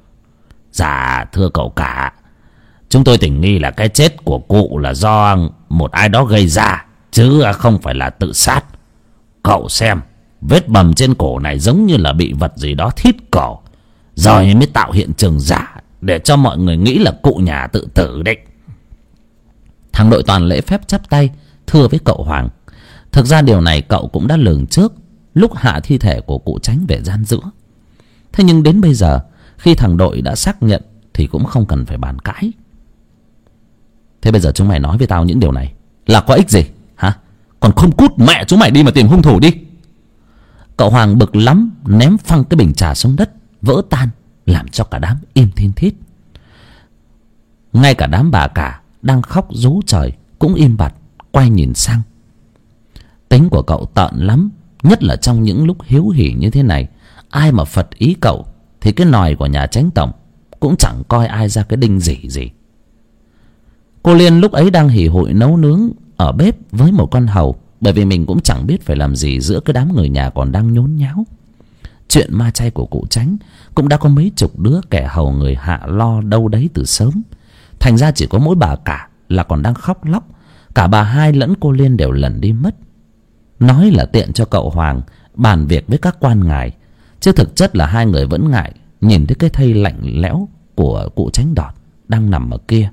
Dạ thưa cậu cả, chúng tôi tình nghi là cái chết của cụ là do một ai đó gây ra, chứ không phải là tự sát. Cậu xem, vết bầm trên cổ này giống như là bị vật gì đó thít cổ, rồi mới tạo hiện trường giả để cho mọi người nghĩ là cụ nhà tự tử đấy. Thằng Đội Toàn lễ phép chắp tay thưa với cậu Hoàng. Thực ra điều này cậu cũng đã lường trước lúc hạ thi thể của cụ Chánh về gian giữa. Thế nhưng đến bây giờ, khi thằng Đội đã xác nhận thì cũng không cần phải bàn cãi. Thế bây giờ chúng mày nói với tao những điều này là có ích gì hả? Còn không cút mẹ chúng mày đi mà tìm hung thủ đi. Cậu Hoàng bực lắm, ném phăng cái bình trà xuống đất, vỡ tan, làm cho cả đám im thiên thít. Ngay cả đám bà cả đang khóc rú trời cũng im bặt, quay nhìn sang. Tính của cậu tợn lắm, nhất là trong những lúc hiếu hỉ như thế này. Ai mà phật ý cậu thì cái nòi của nhà chánh tổng cũng chẳng coi ai ra cái đinh gì gì. Cô Liên lúc ấy đang hì hụi nấu nướng ở bếp với một con hầu, bởi vì mình cũng chẳng biết phải làm gì giữa cái đám người nhà còn đang nhốn nháo. Chuyện ma chay của cụ Chánh cũng đã có mấy chục đứa kẻ hầu người hạ lo đâu đấy từ sớm. Thành ra chỉ có mỗi bà cả là còn đang khóc lóc. Cả bà hai lẫn cô Liên đều lẩn đi mất. Nói là tiện cho cậu Hoàng bàn việc với các quan ngài, chứ thực chất là hai người vẫn ngại nhìn thấy cái thây lạnh lẽo của cụ Chánh Đọt đang nằm ở kia.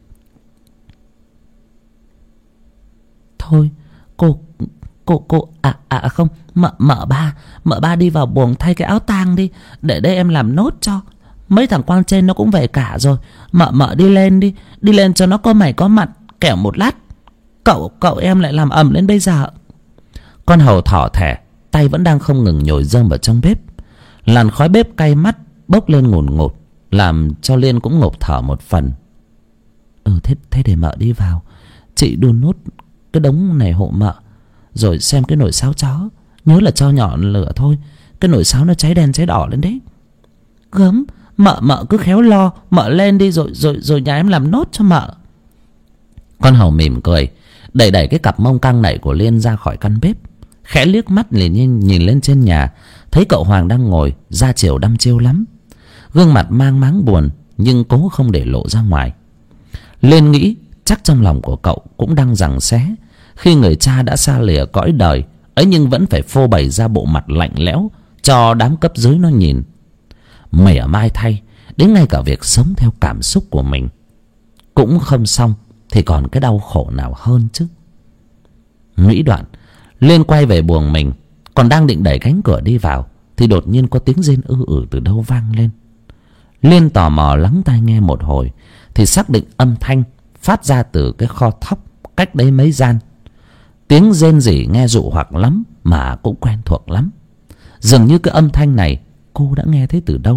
Thôi cô cô cô à à không mợ mợ ba mợ ba đi vào buồng thay cái áo tang đi, để đây em làm nốt cho. Mấy thằng quan trên nó cũng về cả rồi. Mợ mợ đi lên đi, đi lên cho nó có mày có mặt, kẻo một lát cậu cậu em lại làm ầm lên bây giờ. Con hầu thỏ thẻ, tay vẫn đang không ngừng nhồi rơm vào trong bếp. Làn khói bếp cay mắt bốc lên ngùn ngụt, làm cho Liên cũng ngộp thở một phần. Ừ thế, thế để mợ đi vào, chị đun nốt cái đống này hộ mợ, rồi xem cái nồi sáo chó. Nhớ là cho nhỏ lửa thôi, cái nồi sáo nó cháy đen cháy đỏ lên đấy. Gớm, mợ mợ cứ khéo lo, mợ lên đi rồi rồi rồi nhà em làm nốt cho mợ. Con hầu mỉm cười, đẩy đẩy cái cặp mông căng nảy của Liên ra khỏi căn bếp, khẽ liếc mắt liền nhìn, nhìn lên trên nhà, thấy cậu Hoàng đang ngồi ra chiều đăm chiêu lắm, gương mặt mang máng buồn nhưng cố không để lộ ra ngoài. Liên nghĩ chắc trong lòng của cậu cũng đang giằng xé khi người cha đã xa lìa cõi đời ấy, nhưng vẫn phải phô bày ra bộ mặt lạnh lẽo cho đám cấp dưới nó nhìn. Mỉa mai thay, đến ngay cả việc sống theo cảm xúc của mình cũng không xong thì còn cái đau khổ nào hơn chứ. Nghĩ đoạn, Liên quay về buồng mình, còn đang định đẩy cánh cửa đi vào thì đột nhiên có tiếng rên ư ử từ đâu vang lên. Liên tò mò lắng tai nghe một hồi thì xác định âm thanh phát ra từ cái kho thóc cách đấy mấy gian. Tiếng rên rỉ nghe dụ hoặc lắm mà cũng quen thuộc lắm. Dường như cái âm thanh này cô đã nghe thấy từ đâu.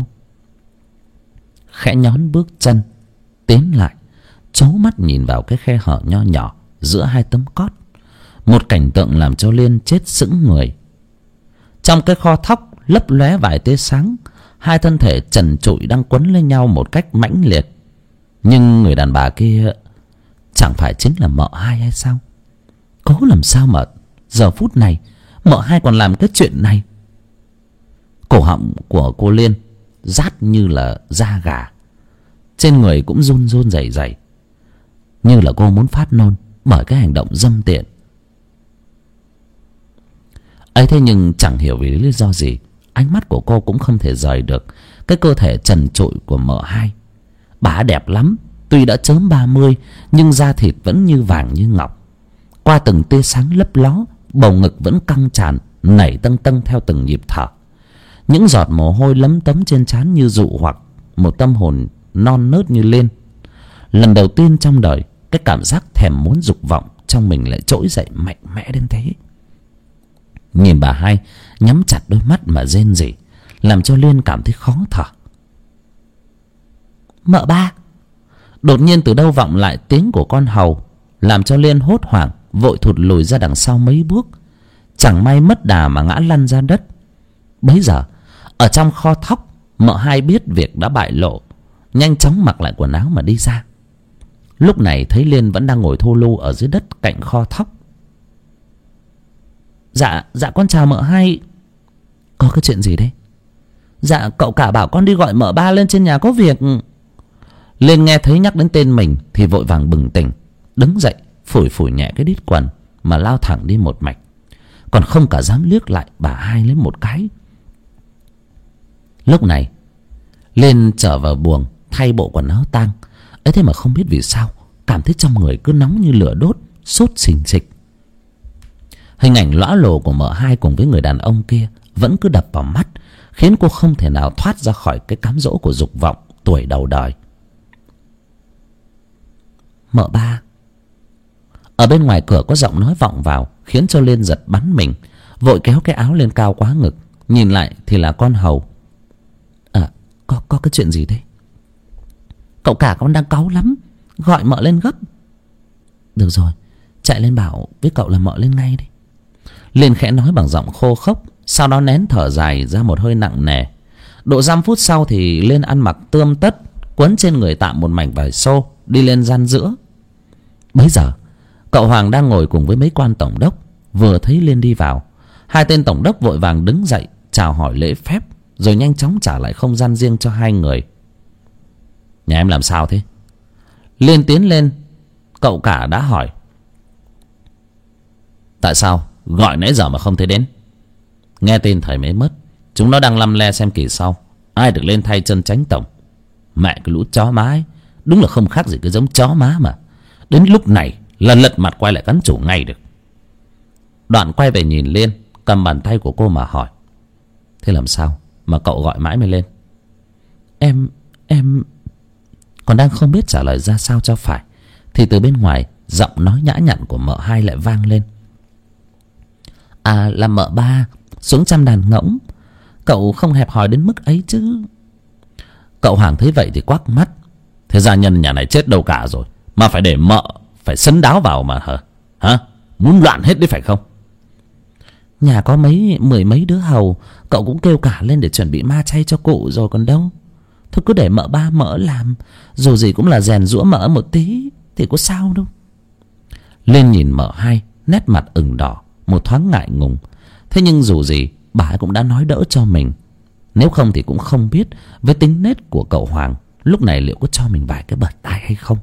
Khẽ nhón bước chân tiến lại, chố mắt nhìn vào cái khe hở nho nhỏ giữa hai tấm cót. Một cảnh tượng làm cho Liên chết sững người. Trong cái kho thóc lấp lóe vài tia sáng, hai thân thể trần trụi đang quấn lên nhau một cách mãnh liệt. Nhưng người đàn bà kia chẳng phải chính là mợ hai hay sao? Cố làm sao mà giờ phút này mợ hai còn làm cái chuyện này? Cổ họng của cô Liên rát như là da gà, trên người cũng run run rẩy rẩy, như là cô muốn phát nôn bởi cái hành động dâm tiện ấy. Thế nhưng chẳng hiểu vì lý do gì, ánh mắt của cô cũng không thể rời được cái cơ thể trần trụi của mợ hai. Bà đẹp lắm, tuy đã chớm ba mươi nhưng da thịt vẫn như vàng như ngọc. Qua từng tia sáng lấp ló, bầu ngực vẫn căng tràn, nảy tâng tâng theo từng nhịp thở. Những giọt mồ hôi lấm tấm trên trán như dụ hoặc một tâm hồn non nớt như Liên. Lần đầu tiên trong đời, cái cảm giác thèm muốn dục vọng trong mình lại trỗi dậy mạnh mẽ đến thế. Nhìn bà hai nhắm chặt đôi mắt mà rên rỉ, làm cho Liên cảm thấy khó thở. Mợ ba! Đột nhiên từ đâu vọng lại tiếng của con hầu, làm cho Liên hốt hoảng, vội thụt lùi ra đằng sau mấy bước. Chẳng may mất đà mà ngã lăn ra đất. Bấy giờ ở trong kho thóc, mợ hai biết việc đã bại lộ, nhanh chóng mặc lại quần áo mà đi ra. Lúc này thấy Liên vẫn đang ngồi thô lô ở dưới đất cạnh kho thóc. Dạ, dạ con chào mợ hai. Có cái chuyện gì đấy? Dạ cậu cả bảo con đi gọi mợ ba lên trên nhà có việc. Liên nghe thấy nhắc đến tên mình thì vội vàng bừng tỉnh, đứng dậy phủi phủi nhẹ cái đít quần mà lao thẳng đi một mạch, còn không cả dám liếc lại bà hai lấy một cái. Lúc này Liên trở vào buồng thay bộ quần áo tang ấy, thế mà không biết vì sao cảm thấy trong người cứ nóng như lửa đốt, sốt xình xịch. Hình ảnh lõa lồ của mợ hai cùng với người đàn ông kia vẫn cứ đập vào mắt, khiến cô không thể nào thoát ra khỏi cái cám dỗ của dục vọng tuổi đầu đời. Mợ ba! Ở bên ngoài cửa có giọng nói vọng vào, khiến cho Liên giật bắn mình, vội kéo cái áo lên cao quá ngực. Nhìn lại thì là con Hầu. À, có, có cái chuyện gì thế? Cậu cả con đang cáu lắm, gọi mợ lên gấp. Được rồi, chạy lên bảo với cậu là mợ lên ngay đi. Liên khẽ nói bằng giọng khô khốc, sau đó nén thở dài ra một hơi nặng nề. Độ dăm phút sau thì Liên ăn mặc tươm tất, quấn trên người tạm một mảnh vải xô, đi lên gian giữa. Bấy giờ cậu Hoàng đang ngồi cùng với mấy quan tổng đốc, vừa thấy Liên đi vào, hai tên tổng đốc vội vàng đứng dậy chào hỏi lễ phép, rồi nhanh chóng trả lại không gian riêng cho hai người. Nhà em làm sao thế? Liên tiến lên, cậu cả đã hỏi. Tại sao gọi nãy giờ mà không thấy đến? Nghe tin thầy mới mất, chúng nó đang lăm le xem kỳ sau ai được lên thay chân chánh tổng. Mẹ cái lũ chó má ấy, đúng là không khác gì cái giống chó má mà. Đến lúc này là lật mặt quay lại cắn chủ ngay được. Đoạn quay về nhìn Liên, cầm bàn tay của cô mà hỏi. Thế làm sao mà cậu gọi mãi mới lên? Em, em còn đang không biết trả lời ra sao cho phải, thì từ bên ngoài giọng nói nhã nhặn của mợ hai lại vang lên. À, là mợ ba xuống chăm đàn ngỗng. Cậu không hẹp hòi đến mức ấy chứ. Cậu Hoàng thấy vậy thì quắc mắt. Thế gia nhân nhà này chết đâu cả rồi mà phải để mợ phải sấn đáo vào mà hả? Hả? Muốn loạn hết đấy phải không? Nhà có mấy mười mấy đứa hầu, cậu cũng kêu cả lên để chuẩn bị ma chay cho cụ rồi còn đâu. Thôi cứ để mợ ba mỡ làm, dù gì cũng là rèn giũa mỡ một tí thì có sao đâu. Lên nhìn mợ hai, nét mặt ửng đỏ, một thoáng ngại ngùng. Thế nhưng dù gì bà ấy cũng đã nói đỡ cho mình, nếu không thì cũng không biết với tính nết của cậu Hoàng lúc này liệu có cho mình vài cái bật tai hay không.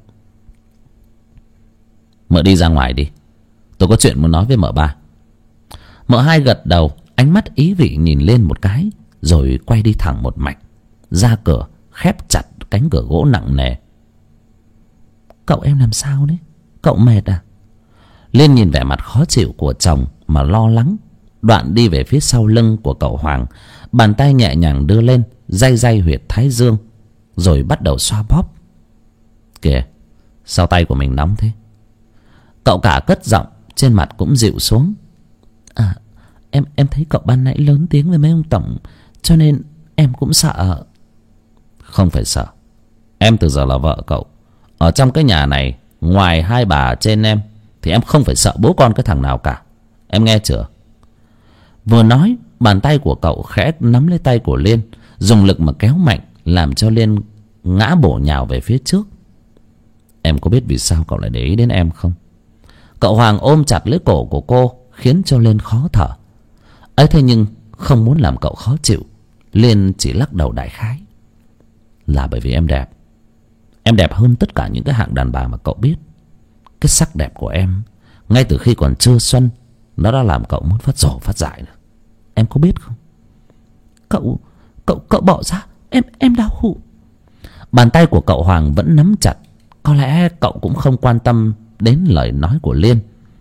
Mợ đi ra ngoài đi, tôi có chuyện muốn nói với mợ ba. Mợ hai gật đầu, ánh mắt ý vị nhìn lên một cái, rồi quay đi thẳng một mạch ra cửa, khép chặt cánh cửa gỗ nặng nề. Cậu em làm sao đấy? Cậu mệt à? Liên nhìn vẻ mặt khó chịu của chồng mà lo lắng, đoạn đi về phía sau lưng của cậu Hoàng, bàn tay nhẹ nhàng đưa lên day day huyệt thái dương, rồi bắt đầu xoa bóp. Kìa, sao tay của mình nóng thế? Cậu cả cất giọng, trên mặt cũng dịu xuống. À, em em thấy cậu ban nãy lớn tiếng với mấy ông tổng, cho nên em cũng sợ. Không phải sợ, em từ giờ là vợ cậu. Ở trong cái nhà này, ngoài hai bà trên em, thì em không phải sợ bố con cái thằng nào cả. Em nghe chưa? Vừa nói, bàn tay của cậu khẽ nắm lấy tay của Liên, dùng lực mà kéo mạnh, làm cho Liên ngã bổ nhào về phía trước. Em có biết vì sao cậu lại để ý đến em không? Cậu Hoàng ôm chặt lấy cổ của cô, khiến cho Liên khó thở. ấy thế nhưng không muốn làm cậu khó chịu, Liên chỉ lắc đầu đại khái. Là bởi vì em đẹp. Em đẹp hơn tất cả những cái hạng đàn bà mà cậu biết. Cái sắc đẹp của em, ngay từ khi còn chưa xuân, nó đã làm cậu muốn phát rổ phát dại rồi. Em có biết không? Cậu, cậu, cậu bỏ ra, em, em đau hụ. Bàn tay của cậu Hoàng vẫn nắm chặt. Có lẽ cậu cũng không quan tâm đến lời nói của Liên.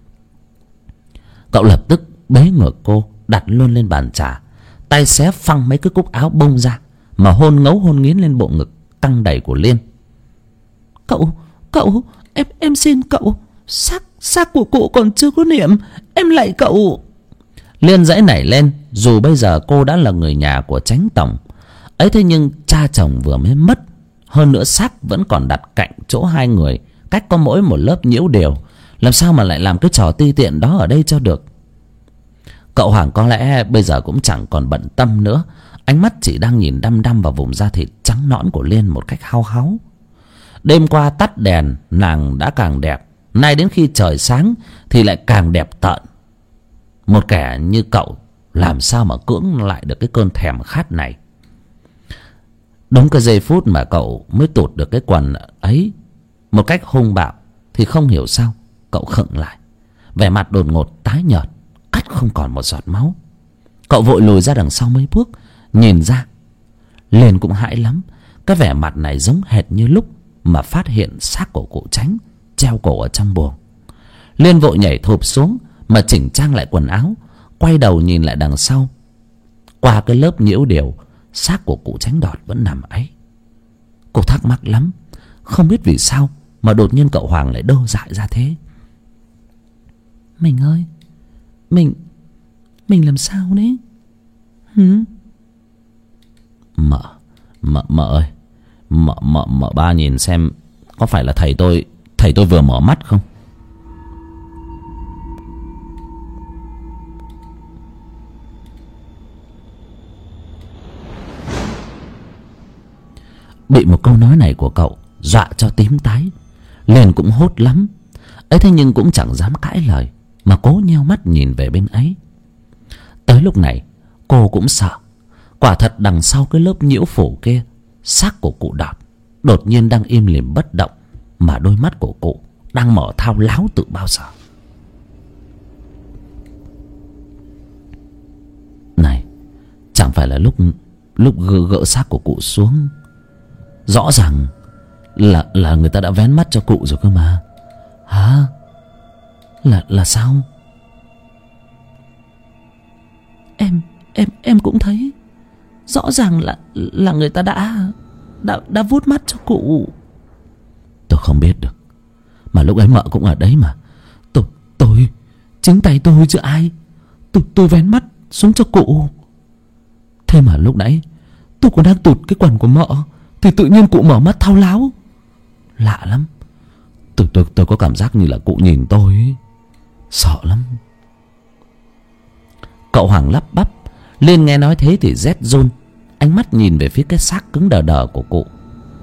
Cậu lập tức bế ngược cô, đặt luôn lên bàn trà, tay xé phăng mấy cái cúc áo bông ra, mà hôn ngấu hôn nghiến lên bộ ngực căng đầy của Liên. Cậu, cậu, em, em xin cậu, xác, xác của cụ còn chưa có niệm, em lạy cậu. Liên giãy nảy lên, dù bây giờ cô đã là người nhà của chánh tổng. Ấy thế nhưng cha chồng vừa mới mất, hơn nữa xác vẫn còn đặt cạnh chỗ hai người, cách có mỗi một lớp nhiễu đều, làm sao mà lại làm cái trò ti tiện đó ở đây cho được. Cậu Hoàng có lẽ bây giờ cũng chẳng còn bận tâm nữa, ánh mắt chỉ đang nhìn đăm đăm vào vùng da thịt trắng nõn của Liên một cách hao háo. Đêm qua tắt đèn, nàng đã càng đẹp, nay đến khi trời sáng thì lại càng đẹp tợn. Một kẻ như cậu làm sao mà cưỡng lại được cái cơn thèm khát này. Đúng cái giây phút mà cậu mới tụt được cái quần ấy một cách hung bạo, thì không hiểu sao cậu khựng lại, vẻ mặt đột ngột tái nhợt, cắt không còn một giọt máu. Cậu vội lùi ra đằng sau mấy bước, nhìn ra. Liền cũng hãi lắm, cái vẻ mặt này giống hệt như lúc mà phát hiện xác của cụ Chánh treo cổ ở trong buồng. Liên vội nhảy thụp xuống mà chỉnh trang lại quần áo, quay đầu nhìn lại đằng sau. Qua cái lớp nhiễu điều, xác của cụ Chánh Đọt vẫn nằm ấy. Cô thắc mắc lắm, không biết vì sao mà đột nhiên cậu Hoàng lại đơ dại ra thế. Mình ơi, Mình Mình làm sao đấy? Hử? Mợ Mợ mợ ơi, Mợ mợ mợ ba nhìn xem có phải là thầy tôi Thầy tôi vừa mở mắt không? Bị một câu nói này của cậu dọa cho tím tái. Liền cũng hốt lắm ấy, thế nhưng cũng chẳng dám cãi lời, mà cố nheo mắt nhìn về bên ấy. Tới lúc này cô cũng sợ. Quả thật đằng sau cái lớp nhiễu phủ kia, xác của cụ Đọt đột nhiên đang im lìm bất động, mà đôi mắt của cụ đang mở thao láo từ bao giờ. Này, chẳng phải là lúc lúc gỡ, gỡ xác của cụ xuống, rõ ràng là là người ta đã vén mắt cho cụ rồi cơ mà. Hả? Là là sao? Em em em cũng thấy rõ ràng là là người ta đã đã đã vuốt mắt cho cụ. Tôi không biết được, mà lúc ấy mợ cũng ở đấy mà. Tôi tôi chính tay tôi chứ ai. Tôi tôi vén mắt xuống cho cụ. Thế mà lúc nãy tôi còn đang tụt cái quần của mợ thì tự nhiên cụ mở mắt thao láo. Lạ lắm. Tôi tôi tôi có cảm giác như là cụ nhìn tôi ấy. Sợ lắm. Cậu Hoàng lắp bắp. Lên nghe nói thế thì rét run, ánh mắt nhìn về phía cái xác cứng đờ đờ của cụ.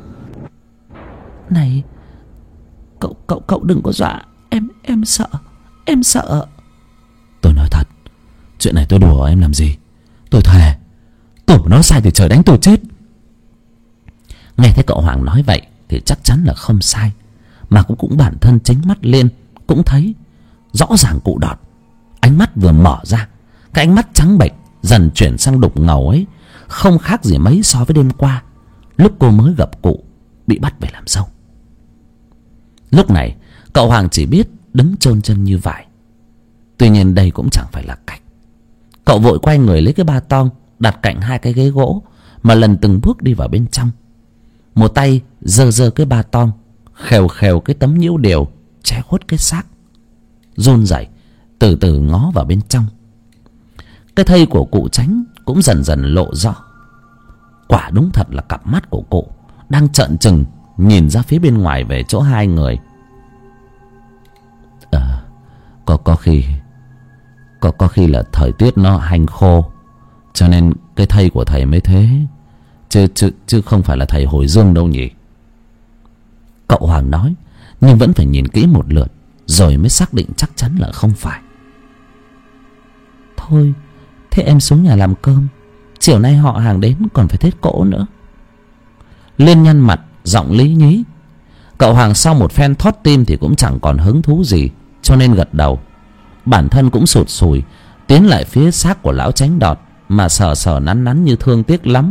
Này, cậu cậu cậu đừng có dọa em, em sợ, em sợ. Tôi nói thật, chuyện này tôi đùa em làm gì. Tôi thề, tổ nó sai thì trời đánh tôi chết. Nghe thấy cậu Hoàng nói vậy thì chắc chắn là không sai, mà cũng cũng bản thân chính mắt lên cũng thấy rõ ràng cụ Đọt ánh mắt vừa mở ra, cái ánh mắt trắng bệch dần chuyển sang đục ngầu ấy, không khác gì mấy so với đêm qua lúc cô mới gặp cụ bị bắt về làm dâu. Lúc này cậu Hoàng chỉ biết đứng chôn chân như vậy. Tuy nhiên đây cũng chẳng phải là cách. Cậu vội quay người lấy cái ba tong đặt cạnh hai cái ghế gỗ, mà lần từng bước đi vào bên trong. Một tay giơ giơ cái ba tong, khều khều cái tấm nhiễu điều che khuất cái xác, run rẩy từ từ ngó vào bên trong. Cái thây của cụ Chánh cũng dần dần lộ rõ. Quả đúng thật là cặp mắt của cụ đang trợn trừng nhìn ra phía bên ngoài về chỗ hai người. À, có có khi có có khi là thời tiết nó hanh khô, cho nên cái thây của thầy mới thế, chứ chứ chứ không phải là thầy hồi dương đâu nhỉ. Cậu Hoàng nói, nhưng vẫn phải nhìn kỹ một lượt rồi mới xác định chắc chắn là không phải. Thôi, thế em xuống nhà làm cơm, chiều nay họ hàng đến còn phải thết cỗ nữa. Liên nhăn mặt giọng lý nhí. Cậu Hoàng sau một phen thót tim thì cũng chẳng còn hứng thú gì, cho nên gật đầu. Bản thân cũng sụt sùi tiến lại phía xác của lão Chánh Đọt, mà sờ sờ nắn nắn như thương tiếc lắm.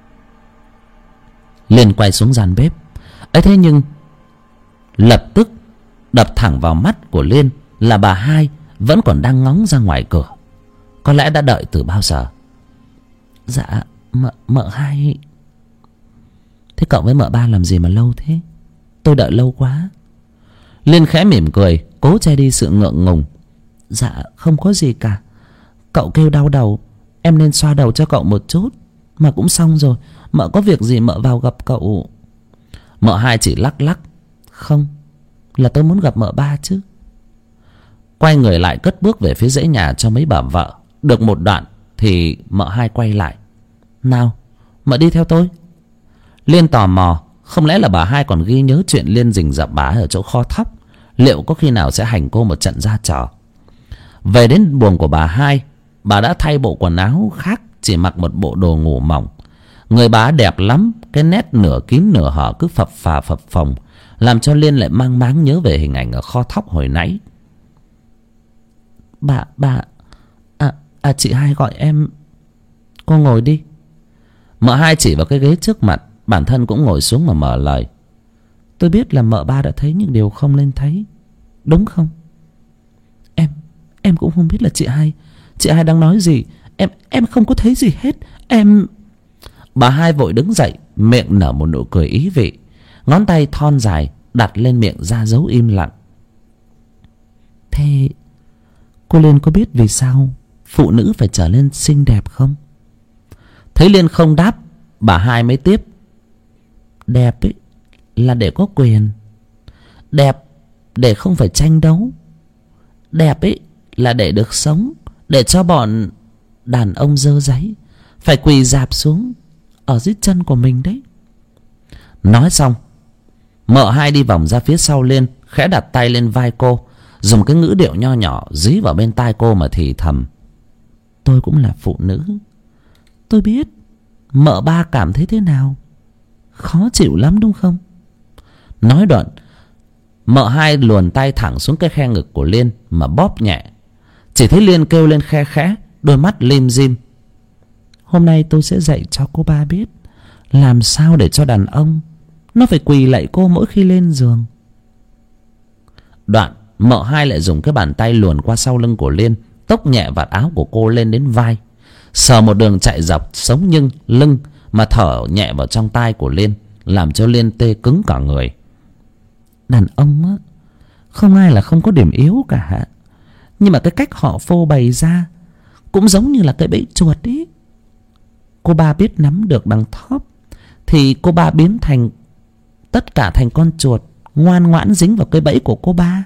Liên quay xuống gian bếp ấy, thế nhưng lập tức đập thẳng vào mắt của Liên là bà hai vẫn còn đang ngóng ra ngoài cửa. Có lẽ đã đợi từ bao giờ. Dạ mợ, mợ hai. Thế cậu với mợ ba làm gì mà lâu thế? Tôi đợi lâu quá. Liên khẽ mỉm cười, cố che đi sự ngượng ngùng. Dạ không có gì cả. Cậu kêu đau đầu, em nên xoa đầu cho cậu một chút, mà cũng xong rồi. Mợ có việc gì mợ vào gặp cậu. Mợ hai chỉ lắc lắc. Không, là tôi muốn gặp mợ ba chứ. Quay người lại cất bước về phía dãy nhà cho mấy bà vợ. Được một đoạn thì mợ hai quay lại. Nào, mợ đi theo tôi. Liên tò mò, không lẽ là bà hai còn ghi nhớ chuyện Liên rình rập bà ở chỗ kho thóc, liệu có khi nào sẽ hành cô một trận ra trò. Về đến buồng của bà hai, bà đã thay bộ quần áo khác, chỉ mặc một bộ đồ ngủ mỏng. Người bà đẹp lắm, cái nét nửa kín nửa hở cứ phập phà phập phồng, làm cho Liên lại mang máng nhớ về hình ảnh ở kho thóc hồi nãy. Bà, bà, à, à chị hai gọi em. Cô ngồi đi. Mợ hai chỉ vào cái ghế trước mặt, bản thân cũng ngồi xuống mà mở lời. Tôi biết là mợ ba đã thấy những điều không nên thấy, đúng không? Em, em cũng không biết là chị hai, chị hai đang nói gì. Em, em không có thấy gì hết. Em... Bà hai vội đứng dậy, miệng nở một nụ cười ý vị, ngón tay thon dài đặt lên miệng ra dấu im lặng. Thế, Cô Liên có biết vì sao phụ nữ phải trở nên xinh đẹp không? Thấy Liên không đáp, bà hai mới tiếp. Đẹp ấy là để có quyền. Đẹp để không phải tranh đấu. Đẹp ấy là để được sống, để cho bọn đàn ông dơ dáy phải quỳ rạp xuống ở dưới chân của mình đấy. Nói xong, mợ hai đi vòng ra phía sau Liên, khẽ đặt tay lên vai cô, dùng cái ngữ điệu nho nhỏ dí vào bên tai cô mà thì thầm. Tôi cũng là phụ nữ. Tôi biết mợ ba cảm thấy thế nào. Khó chịu lắm đúng không? Nói đoạn, mợ hai luồn tay thẳng xuống cái khe ngực của Liên mà bóp nhẹ. Chỉ thấy Liên kêu lên khe khẽ, đôi mắt lim dim. Hôm nay tôi sẽ dạy cho cô ba biết làm sao để cho đàn ông nó phải quỳ lạy cô mỗi khi lên giường. Đoạn, mợ hai lại dùng cái bàn tay luồn qua sau lưng của Liên, tốc nhẹ vạt áo của cô lên đến vai, sờ một đường chạy dọc sống nhưng lưng mà thở nhẹ vào trong tai của Liên, làm cho Liên tê cứng cả người. Đàn ông á, không ai là không có điểm yếu cả, nhưng mà cái cách họ phô bày ra cũng giống như là cái bẫy chuột ấy. Cô ba biết nắm được đằng thóp thì cô ba biến thành tất cả thành con chuột ngoan ngoãn dính vào cái bẫy của cô ba.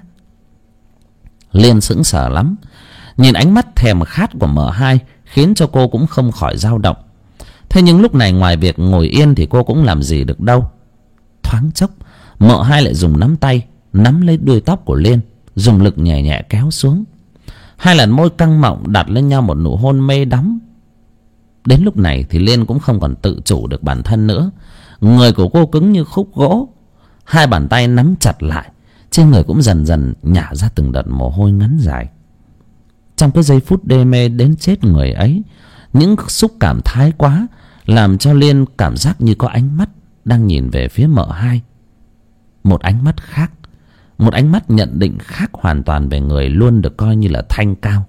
Liên sững sờ lắm, nhìn ánh mắt thèm khát của mợ hai khiến cho cô cũng không khỏi dao động. Thế nhưng lúc này ngoài việc ngồi yên thì cô cũng làm gì được đâu. Thoáng chốc, mợ hai lại dùng nắm tay nắm lấy đuôi tóc của Liên, dùng lực nhẹ nhẹ kéo xuống. Hai lần môi căng mọng đặt lên nhau một nụ hôn mê đắm. Đến lúc này thì Liên cũng không còn tự chủ được bản thân nữa. Người của cô cứng như khúc gỗ, hai bàn tay nắm chặt lại, trên người cũng dần dần nhả ra từng đợt mồ hôi ngắn dài. Trong cái giây phút đê mê đến chết người ấy, những xúc cảm thái quá làm cho Liên cảm giác như có ánh mắt đang nhìn về phía mợ hai. Một ánh mắt khác, một ánh mắt nhận định khác hoàn toàn về người luôn được coi như là thanh cao.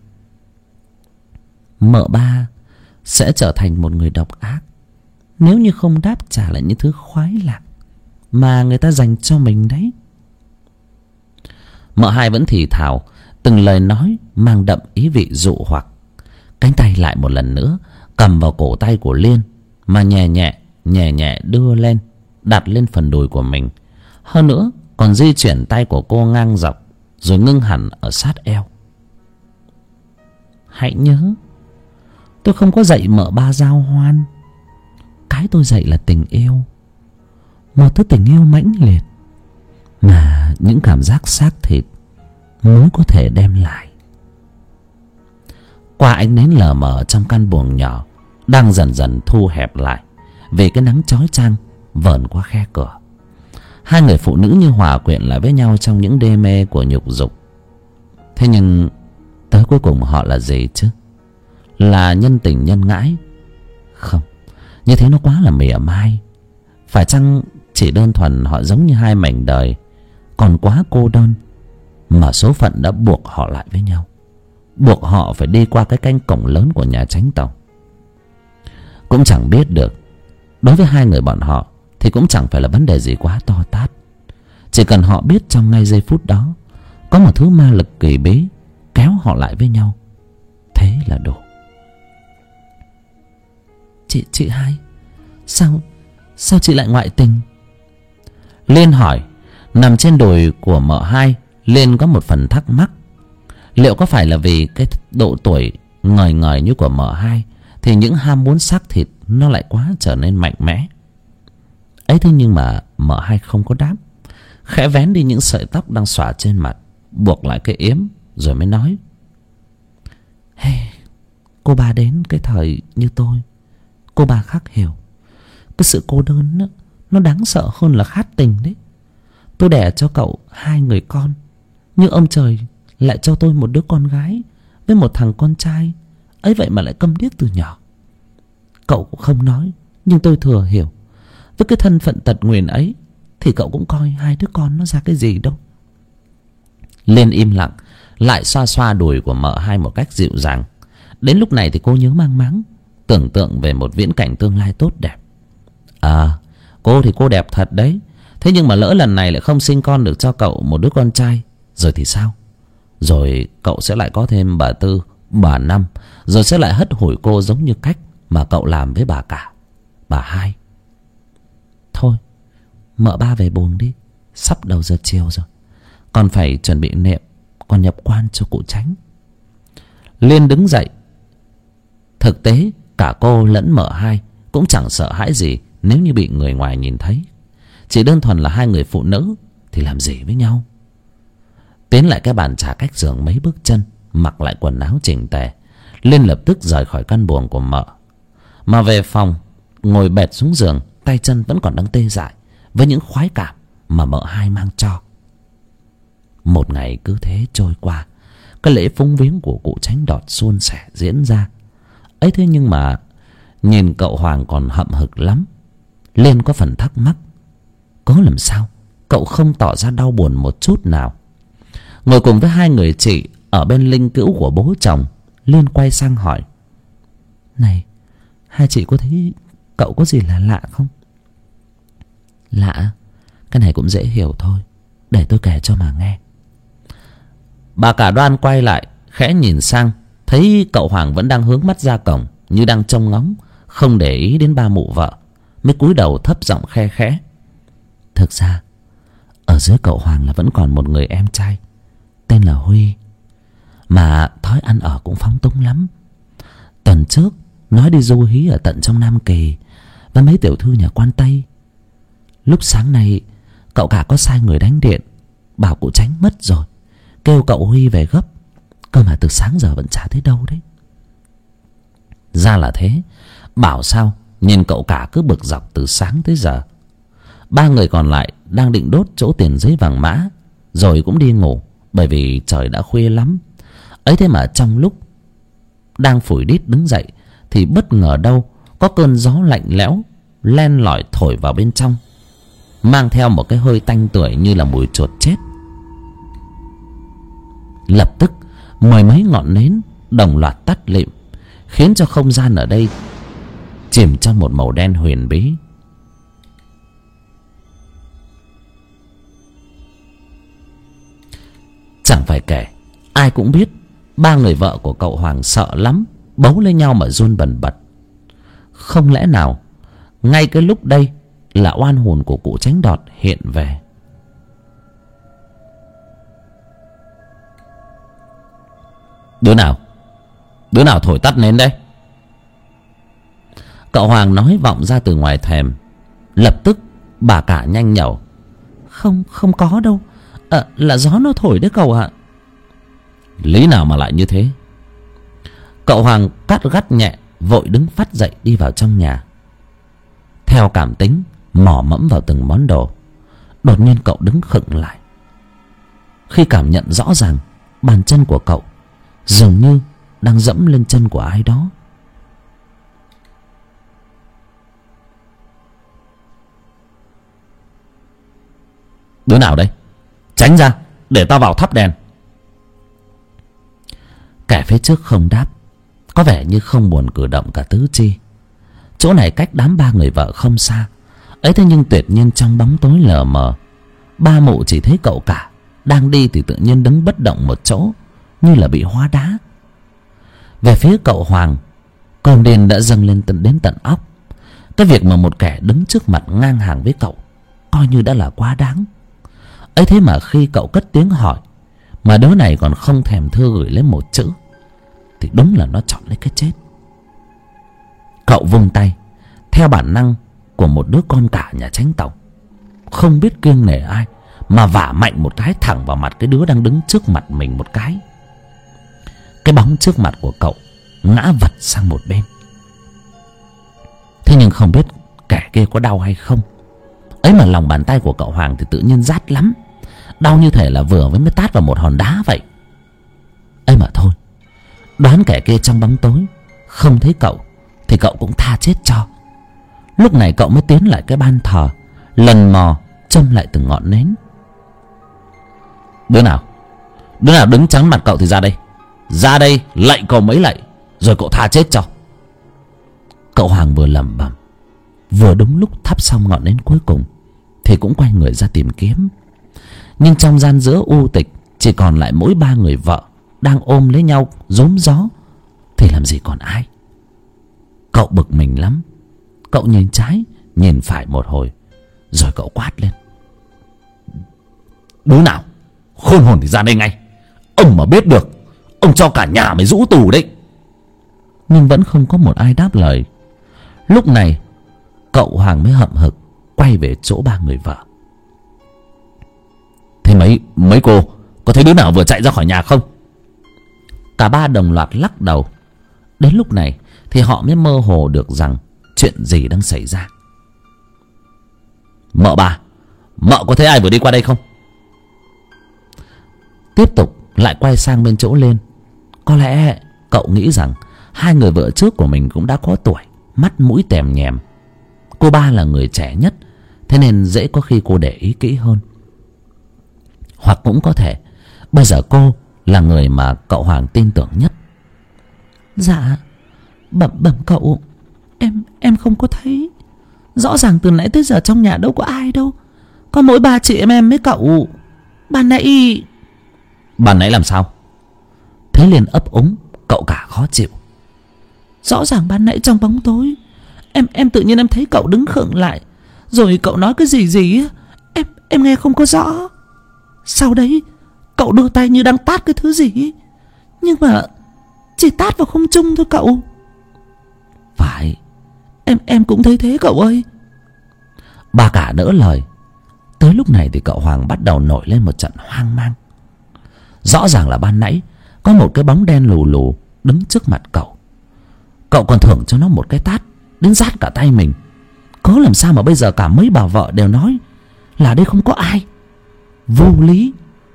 Mợ ba sẽ trở thành một người độc ác nếu như không đáp trả lại những thứ khoái lạc mà người ta dành cho mình đấy. Mợ hai vẫn thì thào, từng lời nói mang đậm ý vị dụ hoặc. Cánh tay lại một lần nữa cầm vào cổ tay của Liên mà nhẹ nhẹ nhẹ nhẹ đưa lên, đặt lên phần đùi của mình. Hơn nữa còn di chuyển tay của cô ngang dọc rồi ngưng hẳn ở sát eo. Hãy nhớ, tôi không có dạy mợ ba giao hoan. Cái tôi dạy là tình yêu, một thứ tình yêu mãnh liệt mà những cảm giác xác thịt mới có thể đem lại. Qua ánh nến lờ mờ trong căn buồng nhỏ đang dần dần thu hẹp lại vì cái nắng chói chang vờn qua khe cửa, hai người phụ nữ như hòa quyện lại với nhau trong những đê mê của nhục dục. Thế nhưng tới cuối cùng họ là gì chứ? Là nhân tình nhân ngãi? Không, như thế nó quá là mỉa mai. Phải chăng chỉ đơn thuần họ giống như hai mảnh đời còn quá cô đơn mà số phận đã buộc họ lại với nhau, buộc họ phải đi qua cái cánh cổng lớn của nhà Chánh Tổng? Cũng chẳng biết được. Đối với hai người bọn họ thì cũng chẳng phải là vấn đề gì quá to tát. Chỉ cần họ biết trong ngay giây phút đó có một thứ ma lực kỳ bí kéo họ lại với nhau, thế là đủ. Chị, chị hai, Sao, sao chị lại ngoại tình? Liên hỏi. Nằm trên đùi của mợ hai, Liên có một phần thắc mắc. Liệu có phải là vì cái độ tuổi ngời ngời như của mợ hai thì những ham muốn xác thịt nó lại quá trở nên mạnh mẽ ấy? Thế nhưng mà mợ hai không có đáp, khẽ vén đi những sợi tóc đang xõa trên mặt, buộc lại cái yếm, rồi mới nói. Hey, cô ba đến cái thời như tôi, cô ba khắc hiểu. Cái sự cô đơn đó, nó đáng sợ hơn là khát tình đấy. Tôi đẻ cho cậu hai người con, nhưng ông trời lại cho tôi một đứa con gái với một thằng con trai, ấy vậy mà lại câm điếc từ nhỏ. Cậu cũng không nói, nhưng tôi thừa hiểu. Với cái thân phận tật nguyền ấy thì cậu cũng coi hai đứa con nó ra cái gì đâu. Liên im lặng, lại xoa xoa đùi của mợ hai một cách dịu dàng. Đến lúc này thì cô nhớ mang máng, tưởng tượng về một viễn cảnh tương lai tốt đẹp. À, cô thì cô đẹp thật đấy. Thế nhưng mà lỡ lần này lại không sinh con được cho cậu một đứa con trai, rồi thì sao? Rồi cậu sẽ lại có thêm bà Tư, bà Năm, rồi sẽ lại hất hủi cô giống như cách mà cậu làm với bà Cả, bà Hai. Thôi, mợ ba về buồng đi. Sắp đầu giờ chiều rồi, còn phải chuẩn bị niệm, còn nhập quan cho cụ Tránh. Liên đứng dậy. Thực tế cả cô lẫn mợ Hai cũng chẳng sợ hãi gì nếu như bị người ngoài nhìn thấy. Chỉ đơn thuần là hai người phụ nữ thì làm gì với nhau. Tiến lại cái bàn trà cách giường mấy bước chân, mặc lại quần áo chỉnh tề, Liên lập tức rời khỏi căn buồng của mợ, mà về phòng ngồi bệt xuống giường, tay chân vẫn còn đang tê dại với những khoái cảm mà mợ Hai mang cho. Một ngày cứ thế trôi qua, cái lễ phúng viếng của cụ Tránh Đọt suôn sẻ diễn ra. Ấy thế nhưng mà nhìn cậu Hoàng còn hậm hực lắm. Liên có phần thắc mắc, có làm sao cậu không tỏ ra đau buồn một chút nào. Ngồi cùng với hai người chị ở bên linh cữu của bố chồng, Liên quay sang hỏi: Này, hai chị có thấy cậu có gì là lạ không? Lạ? Cái này cũng dễ hiểu thôi, để tôi kể cho mà nghe. Bà Cả Đoan quay lại khẽ nhìn sang, thấy cậu Hoàng vẫn đang hướng mắt ra cổng như đang trông ngóng, không để ý đến ba mụ vợ, mới cúi đầu thấp giọng khe khẽ: Thực ra ở dưới cậu Hoàng là vẫn còn một người em trai tên là Huy, mà thói ăn ở cũng phóng túng lắm. Tuần trước nói đi du hí ở tận trong Nam Kỳ với mấy tiểu thư nhà quan Tây. Lúc sáng nay cậu cả có sai người đánh điện bảo cụ Tránh mất rồi, kêu cậu Huy về gấp, cơ mà từ sáng giờ vẫn chả thấy đâu đấy. Ra là thế, bảo sao nhìn cậu cả cứ bực dọc từ sáng tới giờ. Ba người còn lại đang định đốt chỗ tiền giấy vàng mã rồi cũng đi ngủ, bởi vì trời đã khuya lắm. Ấy thế mà trong lúc đang phủi đít đứng dậy thì bất ngờ đâu có cơn gió lạnh lẽo len lỏi thổi vào bên trong, mang theo một cái hơi tanh tưởi như là mùi chuột chết. Lập tức mười mấy ngọn nến đồng loạt tắt lịm, khiến cho không gian ở đây chìm trong một màu đen huyền bí. Chẳng phải kể, ai cũng biết ba người vợ của cậu Hoàng sợ lắm, bấu lấy nhau mà run bần bật. Không lẽ nào ngay cái lúc đây là oan hồn của cụ Tránh Đọt hiện về? Đứa nào Đứa nào thổi tắt nến đấy? Cậu Hoàng nói vọng ra từ ngoài thềm. Lập tức bà Cả nhanh nhẩu: Không, không có đâu, à, là gió nó thổi đấy cậu ạ. Lý nào mà lại như thế? Cậu Hoàng cắt gắt nhẹ, vội đứng phắt dậy đi vào trong nhà. Theo cảm tính mò mẫm vào từng món đồ. Đột nhiên cậu đứng khựng lại khi cảm nhận rõ ràng bàn chân của cậu dường như đang dẫm lên chân của ai đó. Đứa nào đây? Tránh ra, để tao vào thắp đèn. Kẻ phía trước không đáp, có vẻ như không buồn cử động cả tứ chi. Chỗ này cách đám ba người vợ không xa. Ấy thế nhưng tuyệt nhiên trong bóng tối lờ mờ, ba mụ chỉ thấy cậu cả đang đi thì tự nhiên đứng bất động một chỗ, như là bị hóa đá. Về phía cậu Hoàng, cơn điên đã dâng lên tận đến tận óc. Cái việc mà một kẻ đứng trước mặt ngang hàng với cậu coi như đã là quá đáng. Ấy thế mà khi cậu cất tiếng hỏi mà đứa này còn không thèm thưa gửi lên một chữ, thì đúng là nó chọn lấy cái chết. Cậu vung tay theo bản năng của một đứa con cả nhà Tránh Tổng, không biết kiêng nể ai mà vả mạnh một cái thẳng vào mặt cái đứa đang đứng trước mặt mình một cái. Cái bóng trước mặt của cậu ngã vật sang một bên. Thế nhưng không biết kẻ kia có đau hay không. Ấy mà lòng bàn tay của cậu Hoàng thì tự nhiên rát lắm, đau như thể là vừa mới mới tát vào một hòn đá vậy. Ấy mà thôi, đoán kẻ kia trong bóng tối không thấy cậu thì cậu cũng tha chết cho. Lúc này cậu mới tiến lại cái ban thờ, lần mò châm lại từng ngọn nến. Đứa nào Đứa nào đứng chắn mặt cậu thì ra đây. Ra đây lạy cậu mấy lạy, rồi cậu tha chết cho. Cậu Hoàng vừa lẩm bẩm, vừa đúng lúc thắp xong ngọn nến cuối cùng thì cũng quay người ra tìm kiếm. Nhưng trong gian giữa u tịch chỉ còn lại mỗi ba người vợ đang ôm lấy nhau rúm gió, thì làm gì còn ai. Cậu bực mình lắm. Cậu nhìn trái nhìn phải một hồi, rồi cậu quát lên: đứa nào khôn hồn thì ra đây ngay. Ông mà biết được, ông cho cả nhà mày rũ tù đấy. Nhưng vẫn không có một ai đáp lời. Lúc này cậu Hoàng mới hậm hực quay về chỗ ba người vợ. Thế mấy mấy cô có thấy đứa nào vừa chạy ra khỏi nhà không? Cả ba đồng loạt lắc đầu. Đến lúc này thì họ mới mơ hồ được rằng chuyện gì đang xảy ra. Mợ bà, mợ có thấy ai vừa đi qua đây không? Tiếp tục lại quay sang bên chỗ Lên. Có lẽ cậu nghĩ rằng hai người vợ trước của mình cũng đã có tuổi, mắt mũi tèm nhèm. Cô ba là người trẻ nhất, thế nên dễ có khi cô để ý kỹ hơn. Hoặc cũng có thể bây giờ cô là người mà cậu Hoàng tin tưởng nhất. Dạ, bẩm bẩm cậu, Em em không có thấy. Rõ ràng từ nãy tới giờ trong nhà đâu có ai đâu. Có mỗi ba chị em em với cậu. Ban nãy Ban nãy làm sao? Thế liền ấp úng, cậu cả khó chịu. Rõ ràng ban nãy trong bóng tối, Em em tự nhiên em thấy cậu đứng khựng lại, rồi cậu nói cái gì gì Em em nghe không có rõ. Sau đấy cậu đưa tay như đang tát cái thứ gì, nhưng mà chỉ tát vào không trung thôi cậu. Phải, Em em cũng thấy thế cậu ơi. Bà cả đỡ lời. Tới lúc này thì cậu Hoàng bắt đầu nổi lên một trận hoang mang. Rõ ràng là ban nãy có một cái bóng đen lù lù đứng trước mặt cậu. Cậu còn thưởng cho nó một cái tát đến rát cả tay mình. Cớ làm sao mà bây giờ cả mấy bà vợ đều nói là đây không có ai. Vô lý.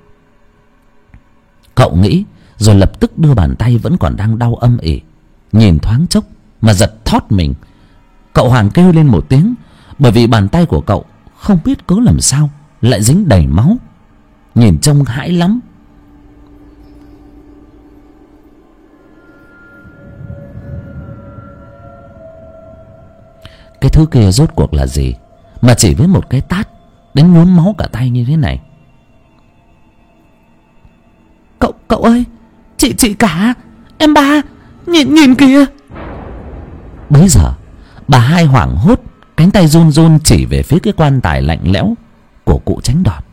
Cậu nghĩ, rồi lập tức đưa bàn tay vẫn còn đang đau âm ỉ, nhìn thoáng chốc mà giật thót mình. Cậu Hoàng kêu lên một tiếng, bởi vì bàn tay của cậu không biết cớ làm sao lại dính đầy máu, nhìn trông hãi lắm. Cái thứ kia rốt cuộc là gì mà chỉ với một cái tát đến nhuốm máu cả tay như thế này? Cậu cậu ơi, chị chị cả, em ba, nhìn nhìn kìa. Bấy giờ bà hai hoảng hốt, cánh tay run run chỉ về phía cái quan tài lạnh lẽo của cụ Tránh Đọt.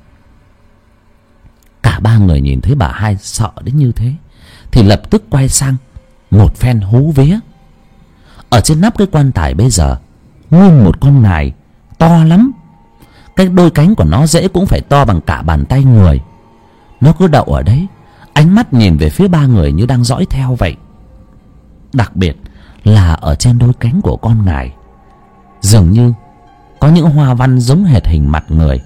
Cả ba người nhìn thấy bà hai sợ đến như thế thì lập tức quay sang một phen hú vía. Ở trên nắp cái quan tài bây giờ nguyên một con ngài to lắm. Cái đôi cánh của nó dễ cũng phải to bằng cả bàn tay người. Nó cứ đậu ở đấy, ánh mắt nhìn về phía ba người như đang dõi theo vậy. Đặc biệt là ở trên đôi cánh của con ngài dường như có những hoa văn giống hệt hình mặt người.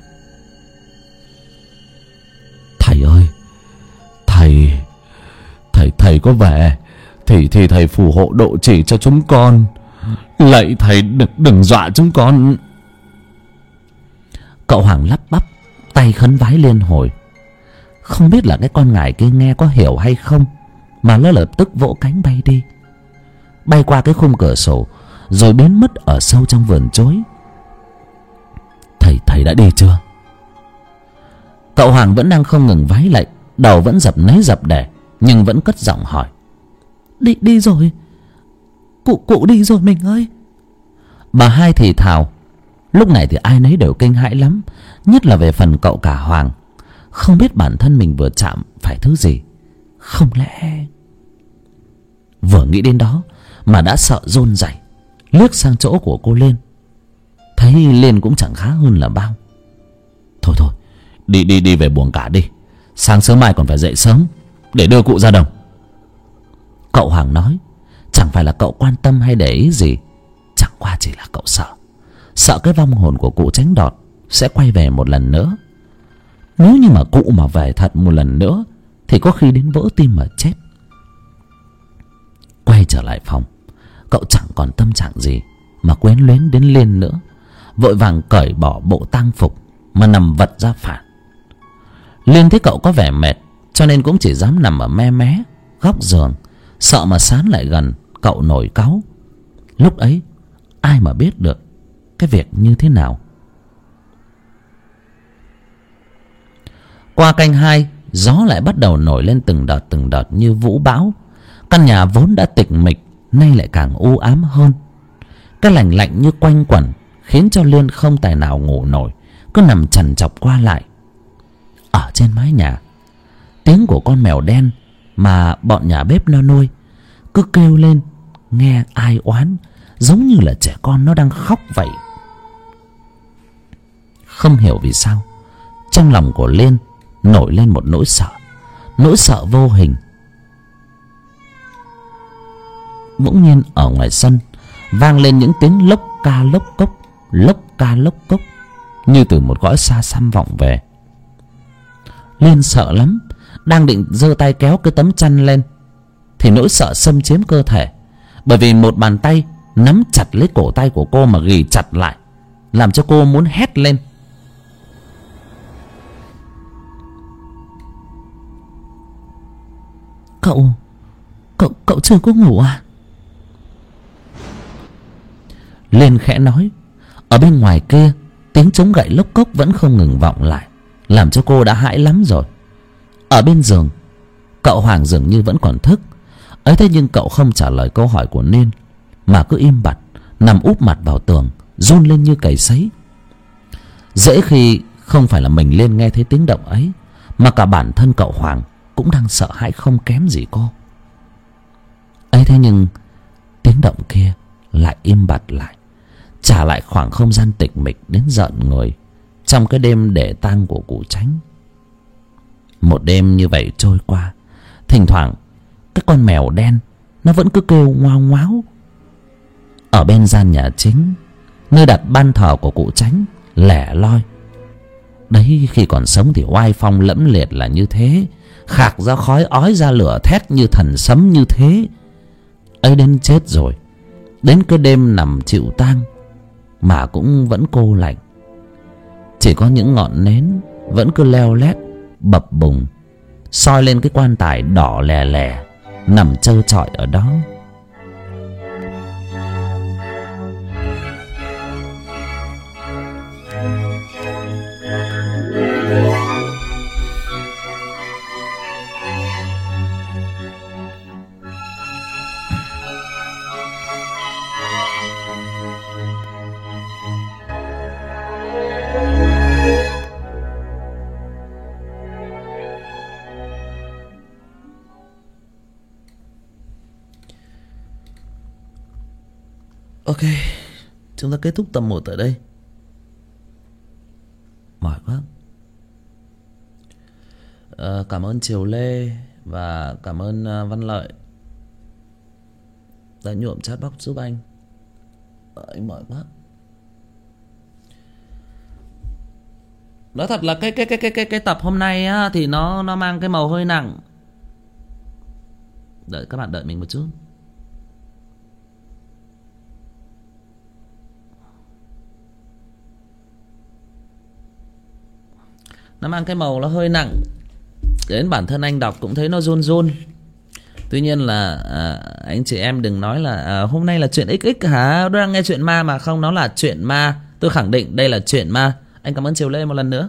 Thầy ơi, thầy thầy thầy có vẻ thì thì thầy phù hộ độ trì cho chúng con. Lạy thầy đừng đừng dọa chúng con. Cậu Hoàng lắp bắp, tay khấn vái liên hồi. Không biết là cái con ngài kia nghe có hiểu hay không, mà nó lập tức vỗ cánh bay đi, bay qua cái khung cửa sổ, rồi biến mất ở sâu trong vườn chối. Thầy thầy đã đi chưa? Cậu Hoàng vẫn đang không ngừng vái lạy, đầu vẫn dập nấy dập để, nhưng vẫn cất giọng hỏi. Đi đi rồi, Cụ cụ đi rồi mình ơi. Bà hai thì thào. Lúc này thì ai nấy đều kinh hãi lắm, nhất là về phần cậu cả Hoàng. Không biết bản thân mình vừa chạm phải thứ gì. Không lẽ... Vừa nghĩ đến đó mà đã sợ run rẩy, liếc sang chỗ của cô Lên, thấy Lên cũng chẳng khá hơn là bao. Thôi thôi, đi đi đi về buồng cả đi, sáng sớm mai còn phải dậy sớm để đưa cụ ra đồng. Cậu Hoàng nói. Chẳng phải là cậu quan tâm hay để ý gì, chẳng qua chỉ là cậu sợ Sợ cái vong hồn của cụ Tránh Đọt sẽ quay về một lần nữa. Nếu như mà cụ mà về thật một lần nữa thì có khi đến vỡ tim mà chết. Quay trở lại phòng, cậu chẳng còn tâm trạng gì mà quyến luyến đến Lên nữa. Vội vàng cởi bỏ bộ tang phục mà nằm vật ra phản. Lên thấy cậu có vẻ mệt, cho nên cũng chỉ dám nằm ở me mé góc giường, sợ mà sán lại gần cậu nổi cáu. Lúc ấy ai mà biết được cái việc như thế nào. Qua canh hai, gió lại bắt đầu nổi lên từng đợt từng đợt như vũ bão. Căn nhà vốn đã tịch mịch nay lại càng u ám hơn. Cái lạnh lạnh như quanh quẩn khiến cho Liên không tài nào ngủ nổi, cứ nằm trằn trọc qua lại. Ở trên mái nhà, tiếng của con mèo đen mà bọn nhà bếp nó nuôi cứ kêu lên nghe ai oán, giống như là trẻ con nó đang khóc vậy. Không hiểu vì sao trong lòng của Liên nổi lên một nỗi sợ, nỗi sợ vô hình. Bỗng nhiên ở ngoài sân vang lên những tiếng lốc ca lốc cốc, lốc ca lốc cốc, như từ một cõi xa xăm vọng về. Liên sợ lắm, đang định giơ tay kéo cái tấm chăn lên thì nỗi sợ xâm chiếm cơ thể, bởi vì một bàn tay nắm chặt lấy cổ tay của cô mà ghì chặt lại, làm cho cô muốn hét lên. Cậu, cậu, cậu chưa có ngủ à? Liên khẽ nói. Ở bên ngoài kia tiếng trống gậy lốc cốc vẫn không ngừng vọng lại, làm cho cô đã hãi lắm rồi. Ở bên giường, cậu Hoàng dường như vẫn còn thức ấy, thế nhưng cậu không trả lời câu hỏi của Liên mà cứ im bặt nằm úp mặt vào tường, run lên như cầy sấy. Dễ khi không phải là mình Liên nghe thấy tiếng động ấy, mà cả bản thân cậu Hoàng cũng đang sợ hãi không kém gì cô ấy. Thế nhưng tiếng động kia lại im bặt lại, trả lại khoảng không gian tịch mịch đến rợn người trong cái đêm để tang của cụ Chánh. Một đêm như vậy trôi qua, thỉnh thoảng cái con mèo đen nó vẫn cứ kêu ngoao ngoáo. Ở bên gian nhà chính, nơi đặt ban thờ của cụ Chánh, lẻ loi. Đấy, khi còn sống thì oai phong lẫm liệt là như thế, khạc ra khói ói ra lửa thét như thần sấm như thế ấy. Đến chết rồi, đến cái đêm nằm chịu tang mà cũng vẫn cô lạnh. Chỉ có những ngọn nến vẫn cứ leo lét bập bùng soi lên cái quan tài đỏ lè lè nằm trơ trọi ở đó. Ok, chúng ta kết thúc tập một tại đây. Mỏi quá. à, Cảm ơn Triều Lê và cảm ơn uh, Văn Lợi đã nhuộm chat box giúp anh. à, Anh mỏi quá. Nói thật là cái cái cái cái cái cái tập hôm nay á, thì nó nó mang cái màu hơi nặng. Đợi các bạn đợi mình một chút. Nó mang cái màu nó hơi nặng, đến bản thân anh đọc cũng thấy nó run run. Tuy nhiên là à, anh chị em đừng nói là à, hôm nay là chuyện ích ích hả, đang nghe chuyện ma mà không, nó là chuyện ma. Tôi khẳng định đây là chuyện ma. Anh cảm ơn Triều Lê một lần nữa.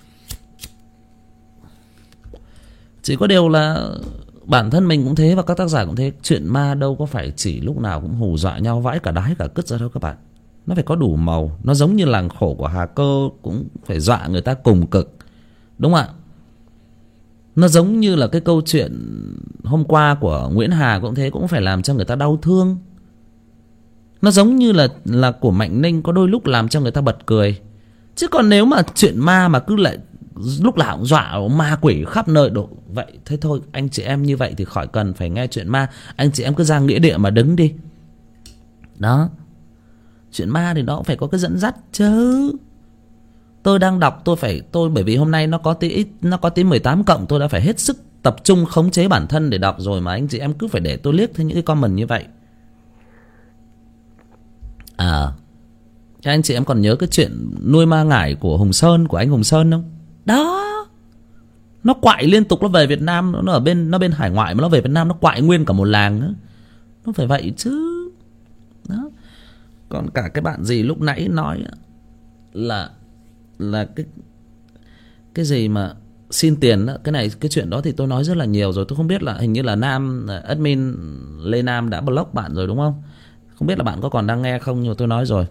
Chỉ có điều là bản thân mình cũng thế và các tác giả cũng thế. Chuyện ma đâu có phải chỉ lúc nào cũng hù dọa nhau vãi cả đái cả cứt ra đâu các bạn. Nó phải có đủ màu. Nó giống như làng khổ của Hà Cơ, cũng phải dọa người ta cùng cực, đúng không ạ? Nó giống như là cái câu chuyện hôm qua của Nguyễn Hà cũng thế, cũng phải làm cho người ta đau thương. Nó giống như là là của Mạnh Ninh, có đôi lúc làm cho người ta bật cười. Chứ còn nếu mà chuyện ma mà cứ lại lúc nào cũng dọa ma quỷ khắp nơi độ vậy, thế thôi anh chị em như vậy thì khỏi cần phải nghe chuyện ma. Anh chị em cứ ra nghĩa địa mà đứng đi. Đó, chuyện ma thì nó cũng phải có cái dẫn dắt chứ. Tôi đang đọc tôi phải tôi bởi vì hôm nay nó có tí ít nó có tí mười tám cộng, tôi đã phải hết sức tập trung khống chế bản thân để đọc rồi, mà anh chị em cứ phải để tôi liếc thấy những cái comment như vậy. À, các anh chị em còn nhớ cái chuyện nuôi ma ngải của Hùng Sơn, của anh Hùng Sơn không? Đó, nó quại liên tục, nó về Việt Nam, nó ở bên nó bên hải ngoại mà nó về Việt Nam nó quại nguyên cả một làng nữa. Nó phải vậy chứ. Đó. Còn cả cái bạn gì lúc nãy nói là là cái cái gì mà xin tiền đó, cái này cái chuyện đó thì tôi nói rất là nhiều rồi. Tôi không biết là hình như là Nam admin Lê Nam đã block bạn rồi đúng không? Không biết là bạn có còn đang nghe không, nhưng mà tôi nói rồi.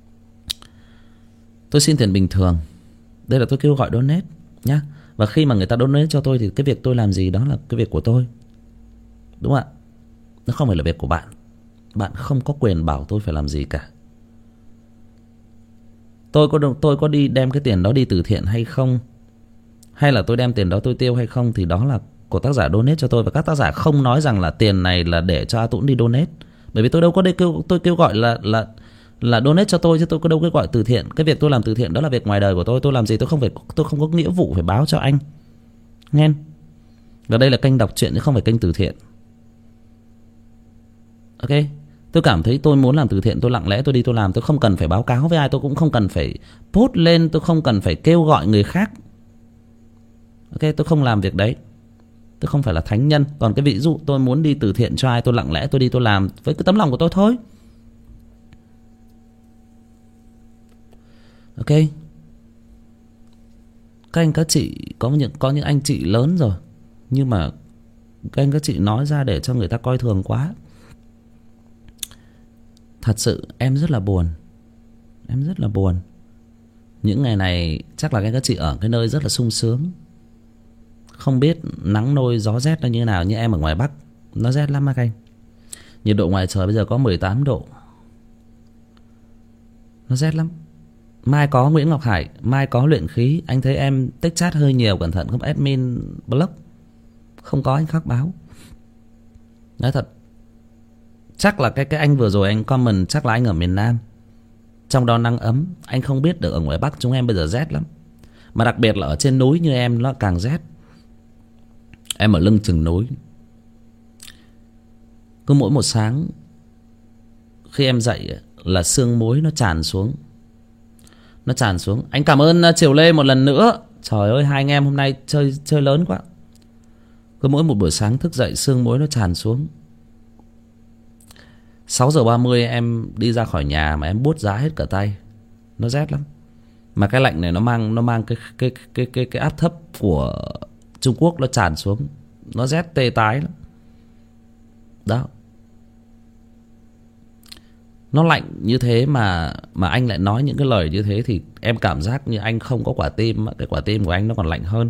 Tôi xin tiền bình thường. Đây là tôi kêu gọi donate nhá. Và khi mà người ta donate cho tôi thì cái việc tôi làm gì đó là cái việc của tôi. Đúng không ạ? Nó không phải là việc của bạn. Bạn không có quyền bảo tôi phải làm gì cả. Tôi có tôi có đi đem cái tiền đó đi từ thiện hay không, hay là tôi đem tiền đó tôi tiêu hay không, thì đó là của tác giả donate cho tôi. Và các tác giả không nói rằng là tiền này là để cho A Tũng đi donate. Bởi vì tôi đâu có đây kêu tôi kêu gọi là là là donate cho tôi, chứ tôi có đâu kêu gọi từ thiện. Cái việc tôi làm từ thiện đó là việc ngoài đời của tôi. Tôi làm gì tôi không phải tôi không có nghĩa vụ phải báo cho anh. Nghe. Và đây là kênh đọc truyện chứ không phải kênh từ thiện. Ok. Tôi cảm thấy tôi muốn làm từ thiện, tôi lặng lẽ tôi đi tôi làm. Tôi không cần phải báo cáo với ai. Tôi cũng không cần phải post lên. Tôi không cần phải kêu gọi người khác. Ok, tôi không làm việc đấy. Tôi không phải là thánh nhân. Còn cái ví dụ tôi muốn đi từ thiện cho ai, tôi lặng lẽ tôi đi tôi làm với cái tấm lòng của tôi thôi. Ok. Các anh các chị có những có những anh chị lớn rồi, nhưng mà các anh các chị nói ra để cho người ta coi thường quá. Thật sự em rất là buồn. Em rất là buồn. Những ngày này chắc là các anh các chị ở cái nơi rất là sung sướng, không biết nắng nôi gió rét nó như thế nào. Như em ở ngoài Bắc nó rét lắm các anh. Nhiệt độ ngoài trời bây giờ có mười tám độ. Nó rét lắm. Mai có Nguyễn Ngọc Hải, mai có luyện khí. Anh thấy em tích chat hơi nhiều, cẩn thận không admin block. Không có anh khác báo. Nói thật, chắc là cái cái anh vừa rồi anh comment chắc là anh ở miền Nam, trong đó nắng ấm. Anh không biết được ở ngoài Bắc chúng em bây giờ rét lắm. Mà đặc biệt là ở trên núi như em nó càng rét. Em ở lưng chừng núi. Cứ mỗi một sáng khi em dậy là sương muối nó tràn xuống. Nó tràn xuống. Anh cảm ơn Triều Lê một lần nữa. Trời ơi, hai anh em hôm nay chơi chơi lớn quá. Cứ mỗi một buổi sáng thức dậy sương muối nó tràn xuống. Sáu giờ ba mươi em đi ra khỏi nhà mà em buốt giá hết cả tay. Nó rét lắm. Mà cái lạnh này nó mang nó mang cái cái cái cái cái áp thấp của Trung Quốc nó tràn xuống. Nó rét tê tái lắm. Đó. Nó lạnh như thế mà mà anh lại nói những cái lời như thế thì em cảm giác như anh không có quả tim. Cái quả tim của anh nó còn lạnh hơn.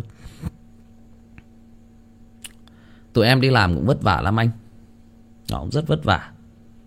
Tụi em đi làm cũng vất vả lắm anh. Nó cũng rất vất vả.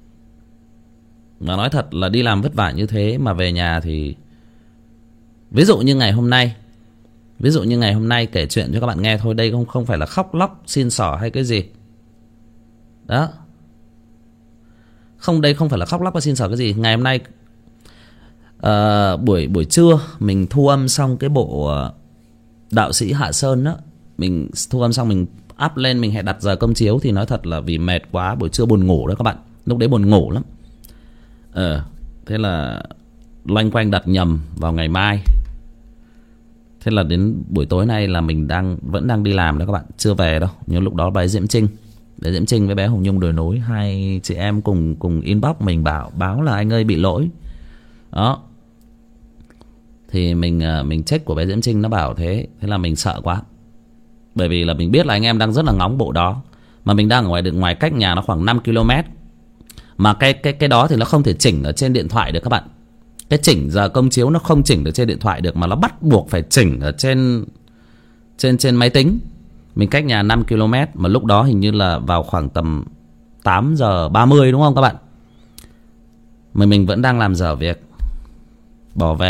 Mà nói thật là đi làm vất vả như thế mà về nhà thì, ví dụ như ngày hôm nay Ví dụ như ngày hôm nay kể chuyện cho các bạn nghe thôi. Đây không không phải là khóc lóc xin xỏ hay cái gì. Đó. Không, đây không phải là khóc lóc và xin xỏ cái gì. Ngày hôm nay uh, buổi buổi trưa mình thu âm xong cái bộ uh, Đạo Sĩ Hạ Sơn đó. Mình thu âm xong mình up lên, mình hẹn đặt giờ công chiếu. Thì nói thật là vì mệt quá, buổi trưa buồn ngủ đó các bạn. Lúc đấy buồn ngủ lắm. Ờ, thế là loanh quanh đặt nhầm vào ngày mai. Thế là đến buổi tối nay là mình đang vẫn đang đi làm đó các bạn, chưa về đâu. Nhưng lúc đó bé Diễm Trinh, bé Diễm Trinh với bé Hồng Nhung đồi núi, hai chị em cùng cùng inbox mình bảo báo là anh ơi bị lỗi. Đó. Thì mình mình check của bé Diễm Trinh nó bảo thế, thế là mình sợ quá. Bởi vì là mình biết là anh em đang rất là ngóng bộ đó, mà mình đang ở ngoài ngoài cách nhà nó khoảng năm ki lô mét. Mà cái cái cái đó thì nó không thể chỉnh ở trên điện thoại được các bạn. Cái chỉnh giờ công chiếu nó không chỉnh được trên điện thoại được, mà nó bắt buộc phải chỉnh ở trên trên trên máy tính. Mình cách nhà năm ki lô mét, mà lúc đó hình như là vào khoảng tầm tám giờ ba mươi đúng không các bạn? Mà mình vẫn đang làm dở việc. Bỏ về.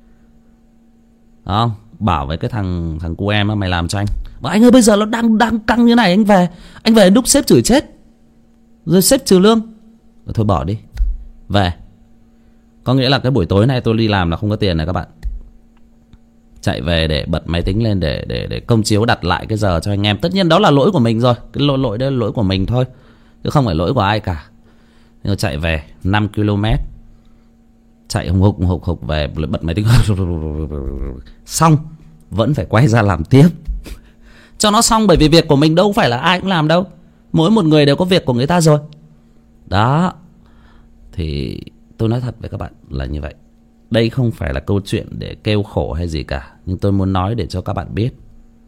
Đó không? Bảo với cái thằng thằng cu em á, mày làm cho anh. Mà anh ơi bây giờ nó đang đang căng như này, anh về. Anh về lúc sếp chửi chết. Rồi sếp trừ lương. Rồi thôi bỏ đi. Về. Có nghĩa là cái buổi tối nay tôi đi làm là không có tiền này các bạn. Chạy về để bật máy tính lên để để để công chiếu đặt lại cái giờ cho anh em. Tất nhiên đó là lỗi của mình rồi. Cái lỗi lỗi đó là lỗi của mình thôi, chứ không phải lỗi của ai cả. Nhưng chạy về năm ki lô mét, chạy hùng hục hục hục về, bật máy tính xong vẫn phải quay ra làm tiếp cho nó xong. Bởi vì việc của mình đâu phải là ai cũng làm đâu, mỗi một người đều có việc của người ta rồi. Đó. Thì tôi nói thật với các bạn là như vậy. Đây không phải là câu chuyện để kêu khổ hay gì cả, nhưng tôi muốn nói để cho các bạn biết.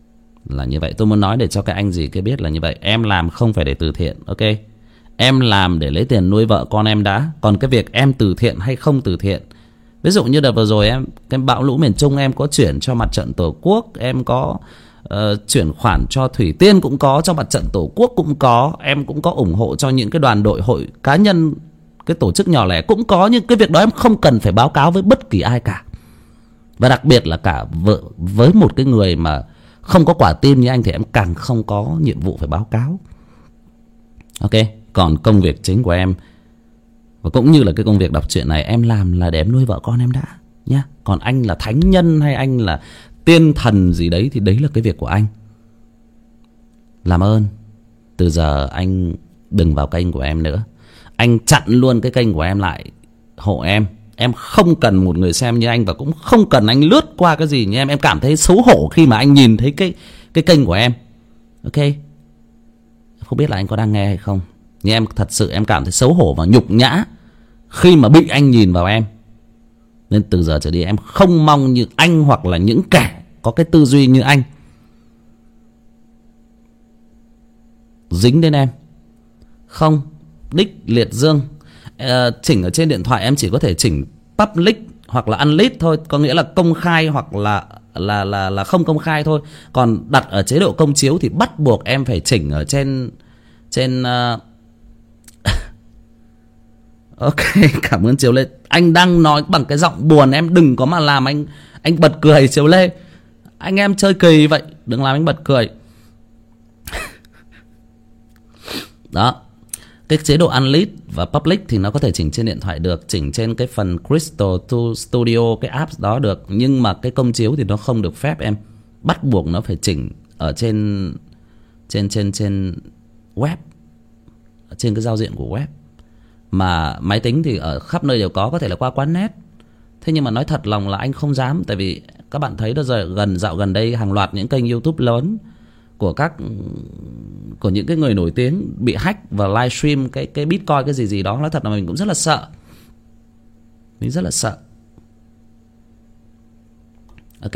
Là như vậy. Tôi muốn nói để cho các anh gì cái biết là như vậy. Em làm không phải để từ thiện, ok? Em làm để lấy tiền nuôi vợ con em đã. Còn cái việc em từ thiện hay không từ thiện, ví dụ như đợt vừa rồi em cái bão lũ miền Trung em có chuyển cho mặt trận Tổ quốc, em có uh, chuyển khoản cho Thủy Tiên cũng có, cho mặt trận Tổ quốc cũng có, em cũng có ủng hộ cho những cái đoàn đội hội cá nhân, cái tổ chức nhỏ lẻ cũng có. Nhưng cái việc đó em không cần phải báo cáo với bất kỳ ai cả. Và đặc biệt là cả vợ, với một cái người mà không có quả tim như anh thì em càng không có nhiệm vụ phải báo cáo. Ok. Còn công việc chính của em và cũng như là cái công việc đọc truyện này, em làm là để em nuôi vợ con em đã nhá. Còn anh là thánh nhân hay anh là tiên thần gì đấy thì đấy là cái việc của anh. Làm ơn từ giờ anh đừng vào kênh của em nữa. Anh chặn luôn cái kênh của em lại, hộ em. Em không cần một người xem như anh, và cũng không cần anh lướt qua cái gì như em. Em cảm thấy xấu hổ khi mà anh nhìn thấy cái cái kênh của em. Ok. Không biết là anh có đang nghe hay không, nhưng em thật sự em cảm thấy xấu hổ và nhục nhã khi mà bị anh nhìn vào em. Nên từ giờ trở đi em không mong như anh hoặc là những kẻ có cái tư duy như anh dính đến em. Không. Đích liệt dương à, chỉnh ở trên điện thoại em chỉ có thể chỉnh public hoặc là unlit thôi, có nghĩa là công khai hoặc là là là là không công khai thôi. Còn đặt ở chế độ công chiếu thì bắt buộc em phải chỉnh ở trên trên uh... ok. Cảm ơn Chiếu Lê. Anh đang nói bằng cái giọng buồn, em đừng có mà làm anh anh bật cười. Chiếu Lê, anh em chơi kỳ vậy, đừng làm anh bật cười. Đó. Cái chế độ unlit và public thì nó có thể chỉnh trên điện thoại được, chỉnh trên cái phần Crystal Studio, cái app đó được. Nhưng mà cái công chiếu thì nó không được phép em. Bắt buộc nó phải chỉnh ở trên trên trên trên web, trên cái giao diện của web. Mà máy tính thì ở khắp nơi đều có, có thể là qua quán net. Thế nhưng mà nói thật lòng là anh không dám. Tại vì các bạn thấy đó, giờ gần dạo gần đây hàng loạt những kênh YouTube lớn của các của những cái người nổi tiếng bị hack và livestream cái cái Bitcoin cái gì gì đó. Nói thật là mình cũng rất là sợ. Mình rất là sợ. Ok.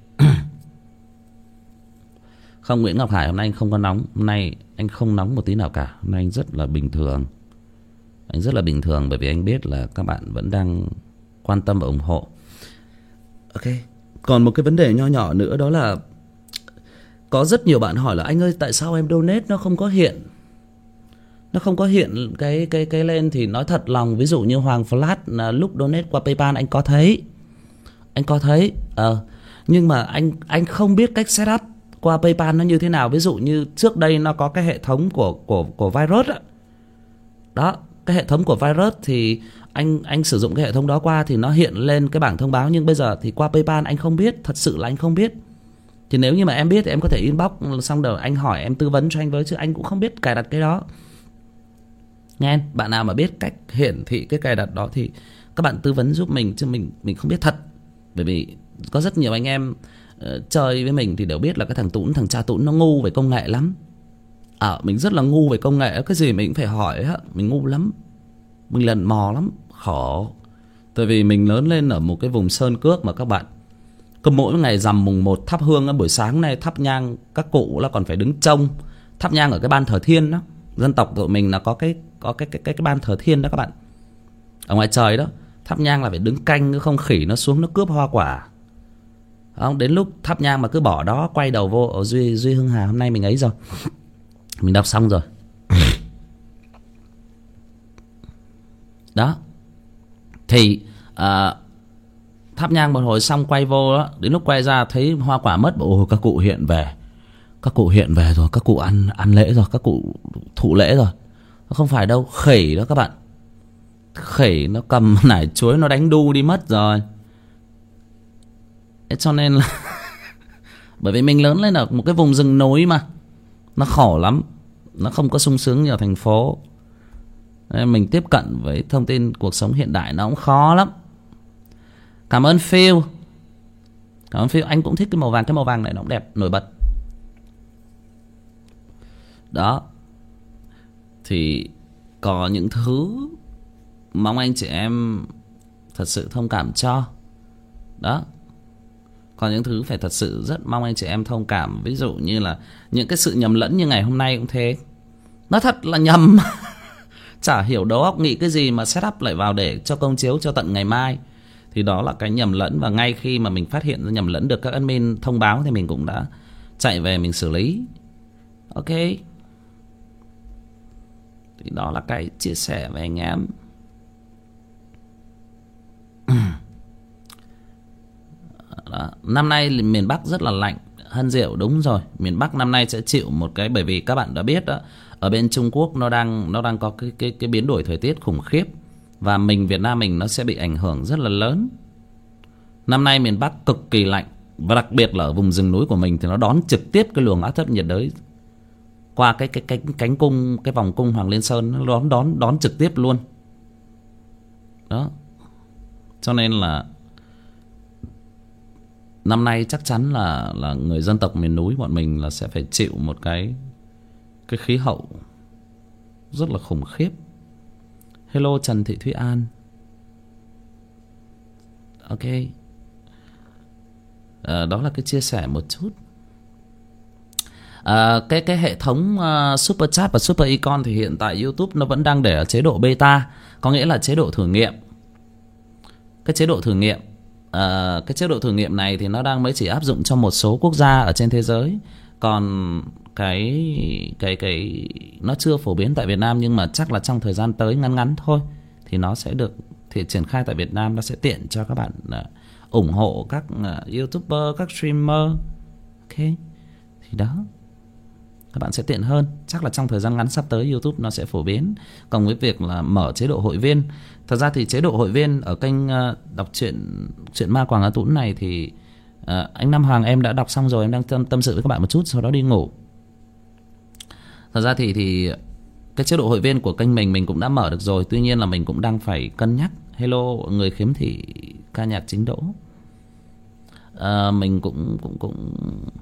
Không, Nguyễn Ngọc Hải, hôm nay anh không có nóng. Hôm nay anh không nóng một tí nào cả. Hôm nay anh rất là bình thường. Anh rất là bình thường bởi vì anh biết là các bạn vẫn đang quan tâm và ủng hộ. Ok. Còn một cái vấn đề nho nhỏ nữa, đó là có rất nhiều bạn hỏi là anh ơi tại sao em donate nó không có hiện, nó không có hiện cái cái cái lên. Thì nói thật lòng, ví dụ như Hoàng Flash là lúc donate qua PayPal anh có thấy, anh có thấy, ờ, nhưng mà anh anh không biết cách setup qua PayPal nó như thế nào. Ví dụ như trước đây nó có cái hệ thống của của của virus đó. Đó, cái hệ thống của virus thì anh anh sử dụng cái hệ thống đó qua thì nó hiện lên cái bảng thông báo. Nhưng bây giờ thì qua PayPal anh không biết, thật sự là anh không biết. Thì nếu như mà em biết thì em có thể inbox xong rồi anh hỏi em tư vấn cho anh với, chứ anh cũng không biết cài đặt cái đó. Nghe, bạn nào mà biết cách hiển thị cái cài đặt đó thì các bạn tư vấn giúp mình, chứ mình mình không biết thật. Bởi vì có rất nhiều anh em uh, chơi với mình thì đều biết là cái thằng Tún, thằng cha Tún nó ngu về công nghệ lắm. À, mình rất là ngu về công nghệ, cái gì mình cũng phải hỏi á, mình ngu lắm. Mình lần mò lắm, khổ. Tại vì mình lớn lên ở một cái vùng sơn cước mà các bạn, cứ mỗi ngày rằm mùng một thắp hương, buổi sáng này thắp nhang, các cụ là còn phải đứng trông thắp nhang ở cái ban thờ thiên đó. Dân tộc tụi mình là có cái có cái cái cái, cái ban thờ thiên đó các bạn, ở ngoài trời đó. Thắp nhang là phải đứng canh, không khỉ nó xuống nó cướp hoa quả. Không, đến lúc thắp nhang mà cứ bỏ đó, quay đầu vô. Ở Duy Duy Hưng Hà hôm nay mình ấy rồi, mình đọc xong rồi. Đó. Thì à, thắp nhang một hồi xong quay vô đó, đến lúc quay ra thấy hoa quả mất. Ồ, các cụ hiện về, các cụ hiện về rồi, các cụ ăn ăn lễ rồi, các cụ thụ lễ rồi. Nó không phải đâu, khỉ đó các bạn. Khỉ nó cầm nải chuối nó đánh đu đi mất rồi. Thế cho nên là bởi vì mình lớn lên ở một cái vùng rừng núi mà, nó khổ lắm, nó không có sung sướng như ở thành phố. Nên mình tiếp cận với thông tin cuộc sống hiện đại nó cũng khó lắm. Cảm ơn Phil. Cảm ơn Phil. Anh cũng thích cái màu vàng. Cái màu vàng này nó cũng đẹp, nổi bật. Đó. Thì có những thứ mong anh chị em thật sự thông cảm cho. Đó. Còn những thứ phải thật sự rất mong anh chị em thông cảm. Ví dụ như là những cái sự nhầm lẫn như ngày hôm nay cũng thế. Nó thật là nhầm. Chả hiểu đầu óc nghĩ cái gì mà set up lại vào để cho công chiếu cho tận ngày mai. Thì đó là cái nhầm lẫn. Và ngay khi mà mình phát hiện ra nhầm lẫn được các admin thông báo thì mình cũng đã chạy về mình xử lý. Ok. Thì đó là cái chia sẻ với anh em. Đó. Năm nay miền Bắc rất là lạnh. Hân Diệu đúng rồi, miền Bắc năm nay sẽ chịu một cái, bởi vì các bạn đã biết đó, ở bên Trung Quốc nó đang nó đang có cái cái cái biến đổi thời tiết khủng khiếp, và mình Việt Nam mình nó sẽ bị ảnh hưởng rất là lớn. Năm nay miền Bắc cực kỳ lạnh, và đặc biệt là ở vùng rừng núi của mình thì nó đón trực tiếp cái luồng áp thấp nhiệt đới qua cái cái cánh cánh cung, cái vòng cung Hoàng Liên Sơn, nó đón đón đón trực tiếp luôn. Đó. Cho nên là năm nay chắc chắn là là người dân tộc miền núi bọn mình là sẽ phải chịu một cái cái khí hậu rất là khủng khiếp. Hello Trần Thị Thúy An. Ok. À, đó là cái chia sẻ một chút. À, cái cái hệ thống uh, Super Chat và Super Icon thì hiện tại YouTube nó vẫn đang để ở chế độ beta, có nghĩa là chế độ thử nghiệm. Cái chế độ thử nghiệm À, cái chế độ thử nghiệm này thì nó đang mới chỉ áp dụng cho một số quốc gia ở trên thế giới. Còn cái cái cái nó chưa phổ biến tại Việt Nam, nhưng mà chắc là trong thời gian tới ngắn ngắn thôi thì nó sẽ được thì triển khai tại Việt Nam. Nó sẽ tiện cho các bạn uh, ủng hộ các uh, YouTuber, các streamer. Ok. Thì đó, các bạn sẽ tiện hơn. Chắc là trong thời gian ngắn sắp tới YouTube nó sẽ phổ biến. Còn với việc là mở chế độ hội viên, thật ra thì chế độ hội viên ở kênh uh, đọc truyện truyện ma Quảng Á Tũng này thì uh, anh Nam Hoàng em đã đọc xong rồi, em đang tâm, tâm sự với các bạn một chút sau đó đi ngủ. Thật ra thì thì cái chế độ hội viên của kênh mình mình cũng đã mở được rồi, tuy nhiên là mình cũng đang phải cân nhắc. Hello người khiếm thị ca nhạc chính đỗ. Uh, mình cũng cũng cũng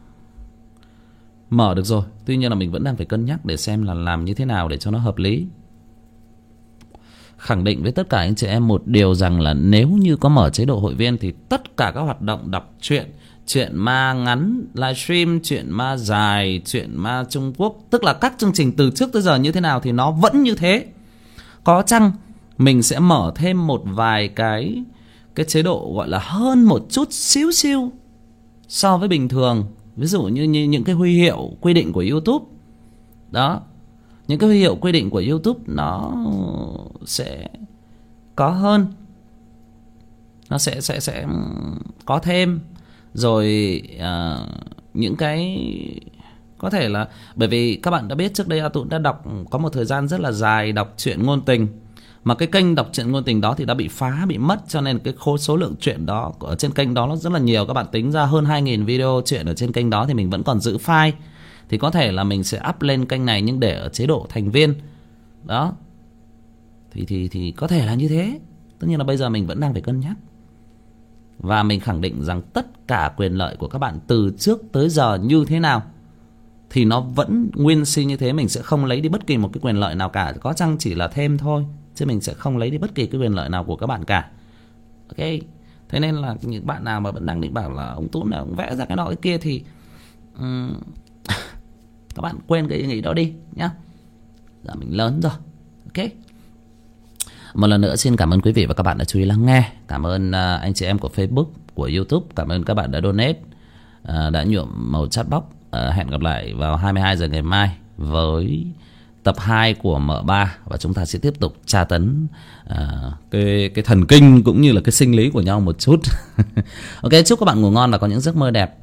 mở được rồi, tuy nhiên là mình vẫn đang phải cân nhắc để xem là làm như thế nào để cho nó hợp lý. Khẳng định với tất cả anh chị em một điều rằng là nếu như có mở chế độ hội viên thì tất cả các hoạt động đọc truyện, truyện ma ngắn, livestream, truyện ma dài, truyện ma Trung Quốc, tức là các chương trình từ trước tới giờ như thế nào thì nó vẫn như thế. Có chăng mình sẽ mở thêm một vài cái cái chế độ gọi là hơn một chút xíu xíu so với bình thường. Ví dụ như, như những cái huy hiệu quy định của YouTube. Đó. Những cái huy hiệu quy định của YouTube nó sẽ có hơn. Nó sẽ sẽ sẽ có thêm. Rồi uh, những cái có thể là, bởi vì các bạn đã biết trước đây A Tũng đã đọc có một thời gian rất là dài đọc truyện ngôn tình, mà cái kênh đọc truyện ngôn tình đó thì đã bị phá, bị mất, cho nên cái khối số lượng truyện đó ở trên kênh đó nó rất là nhiều. Các bạn tính ra hơn hai nghìn video truyện ở trên kênh đó thì mình vẫn còn giữ file. Thì có thể là mình sẽ up lên kênh này nhưng để ở chế độ thành viên. Đó. Thì thì thì có thể là như thế. Tất nhiên là bây giờ mình vẫn đang phải cân nhắc. Và mình khẳng định rằng tất cả quyền lợi của các bạn từ trước tới giờ như thế nào thì nó vẫn nguyên si như thế. Mình sẽ không lấy đi bất kỳ một cái quyền lợi nào cả, có chăng chỉ là thêm thôi, chứ mình sẽ không lấy đi bất kỳ cái quyền lợi nào của các bạn cả. Ok. Thế nên là những bạn nào mà vẫn đang định bảo là ông Tũng này ông vẽ ra cái nọ cái kia thì um, các bạn quên cái ý nghĩ đó đi nhá. Giờ mình lớn rồi. Ok. Một lần nữa xin cảm ơn quý vị và các bạn đã chú ý lắng nghe. Cảm ơn uh, anh chị em của Facebook, của YouTube. Cảm ơn các bạn đã donate, uh, đã nhuộm màu chat box. uh, Hẹn gặp lại vào hai mươi hai giờ ngày mai với tập hai của M ba. Và chúng ta sẽ tiếp tục tra tấn uh, cái, cái thần kinh cũng như là cái sinh lý của nhau một chút. Ok, chúc các bạn ngủ ngon và có những giấc mơ đẹp.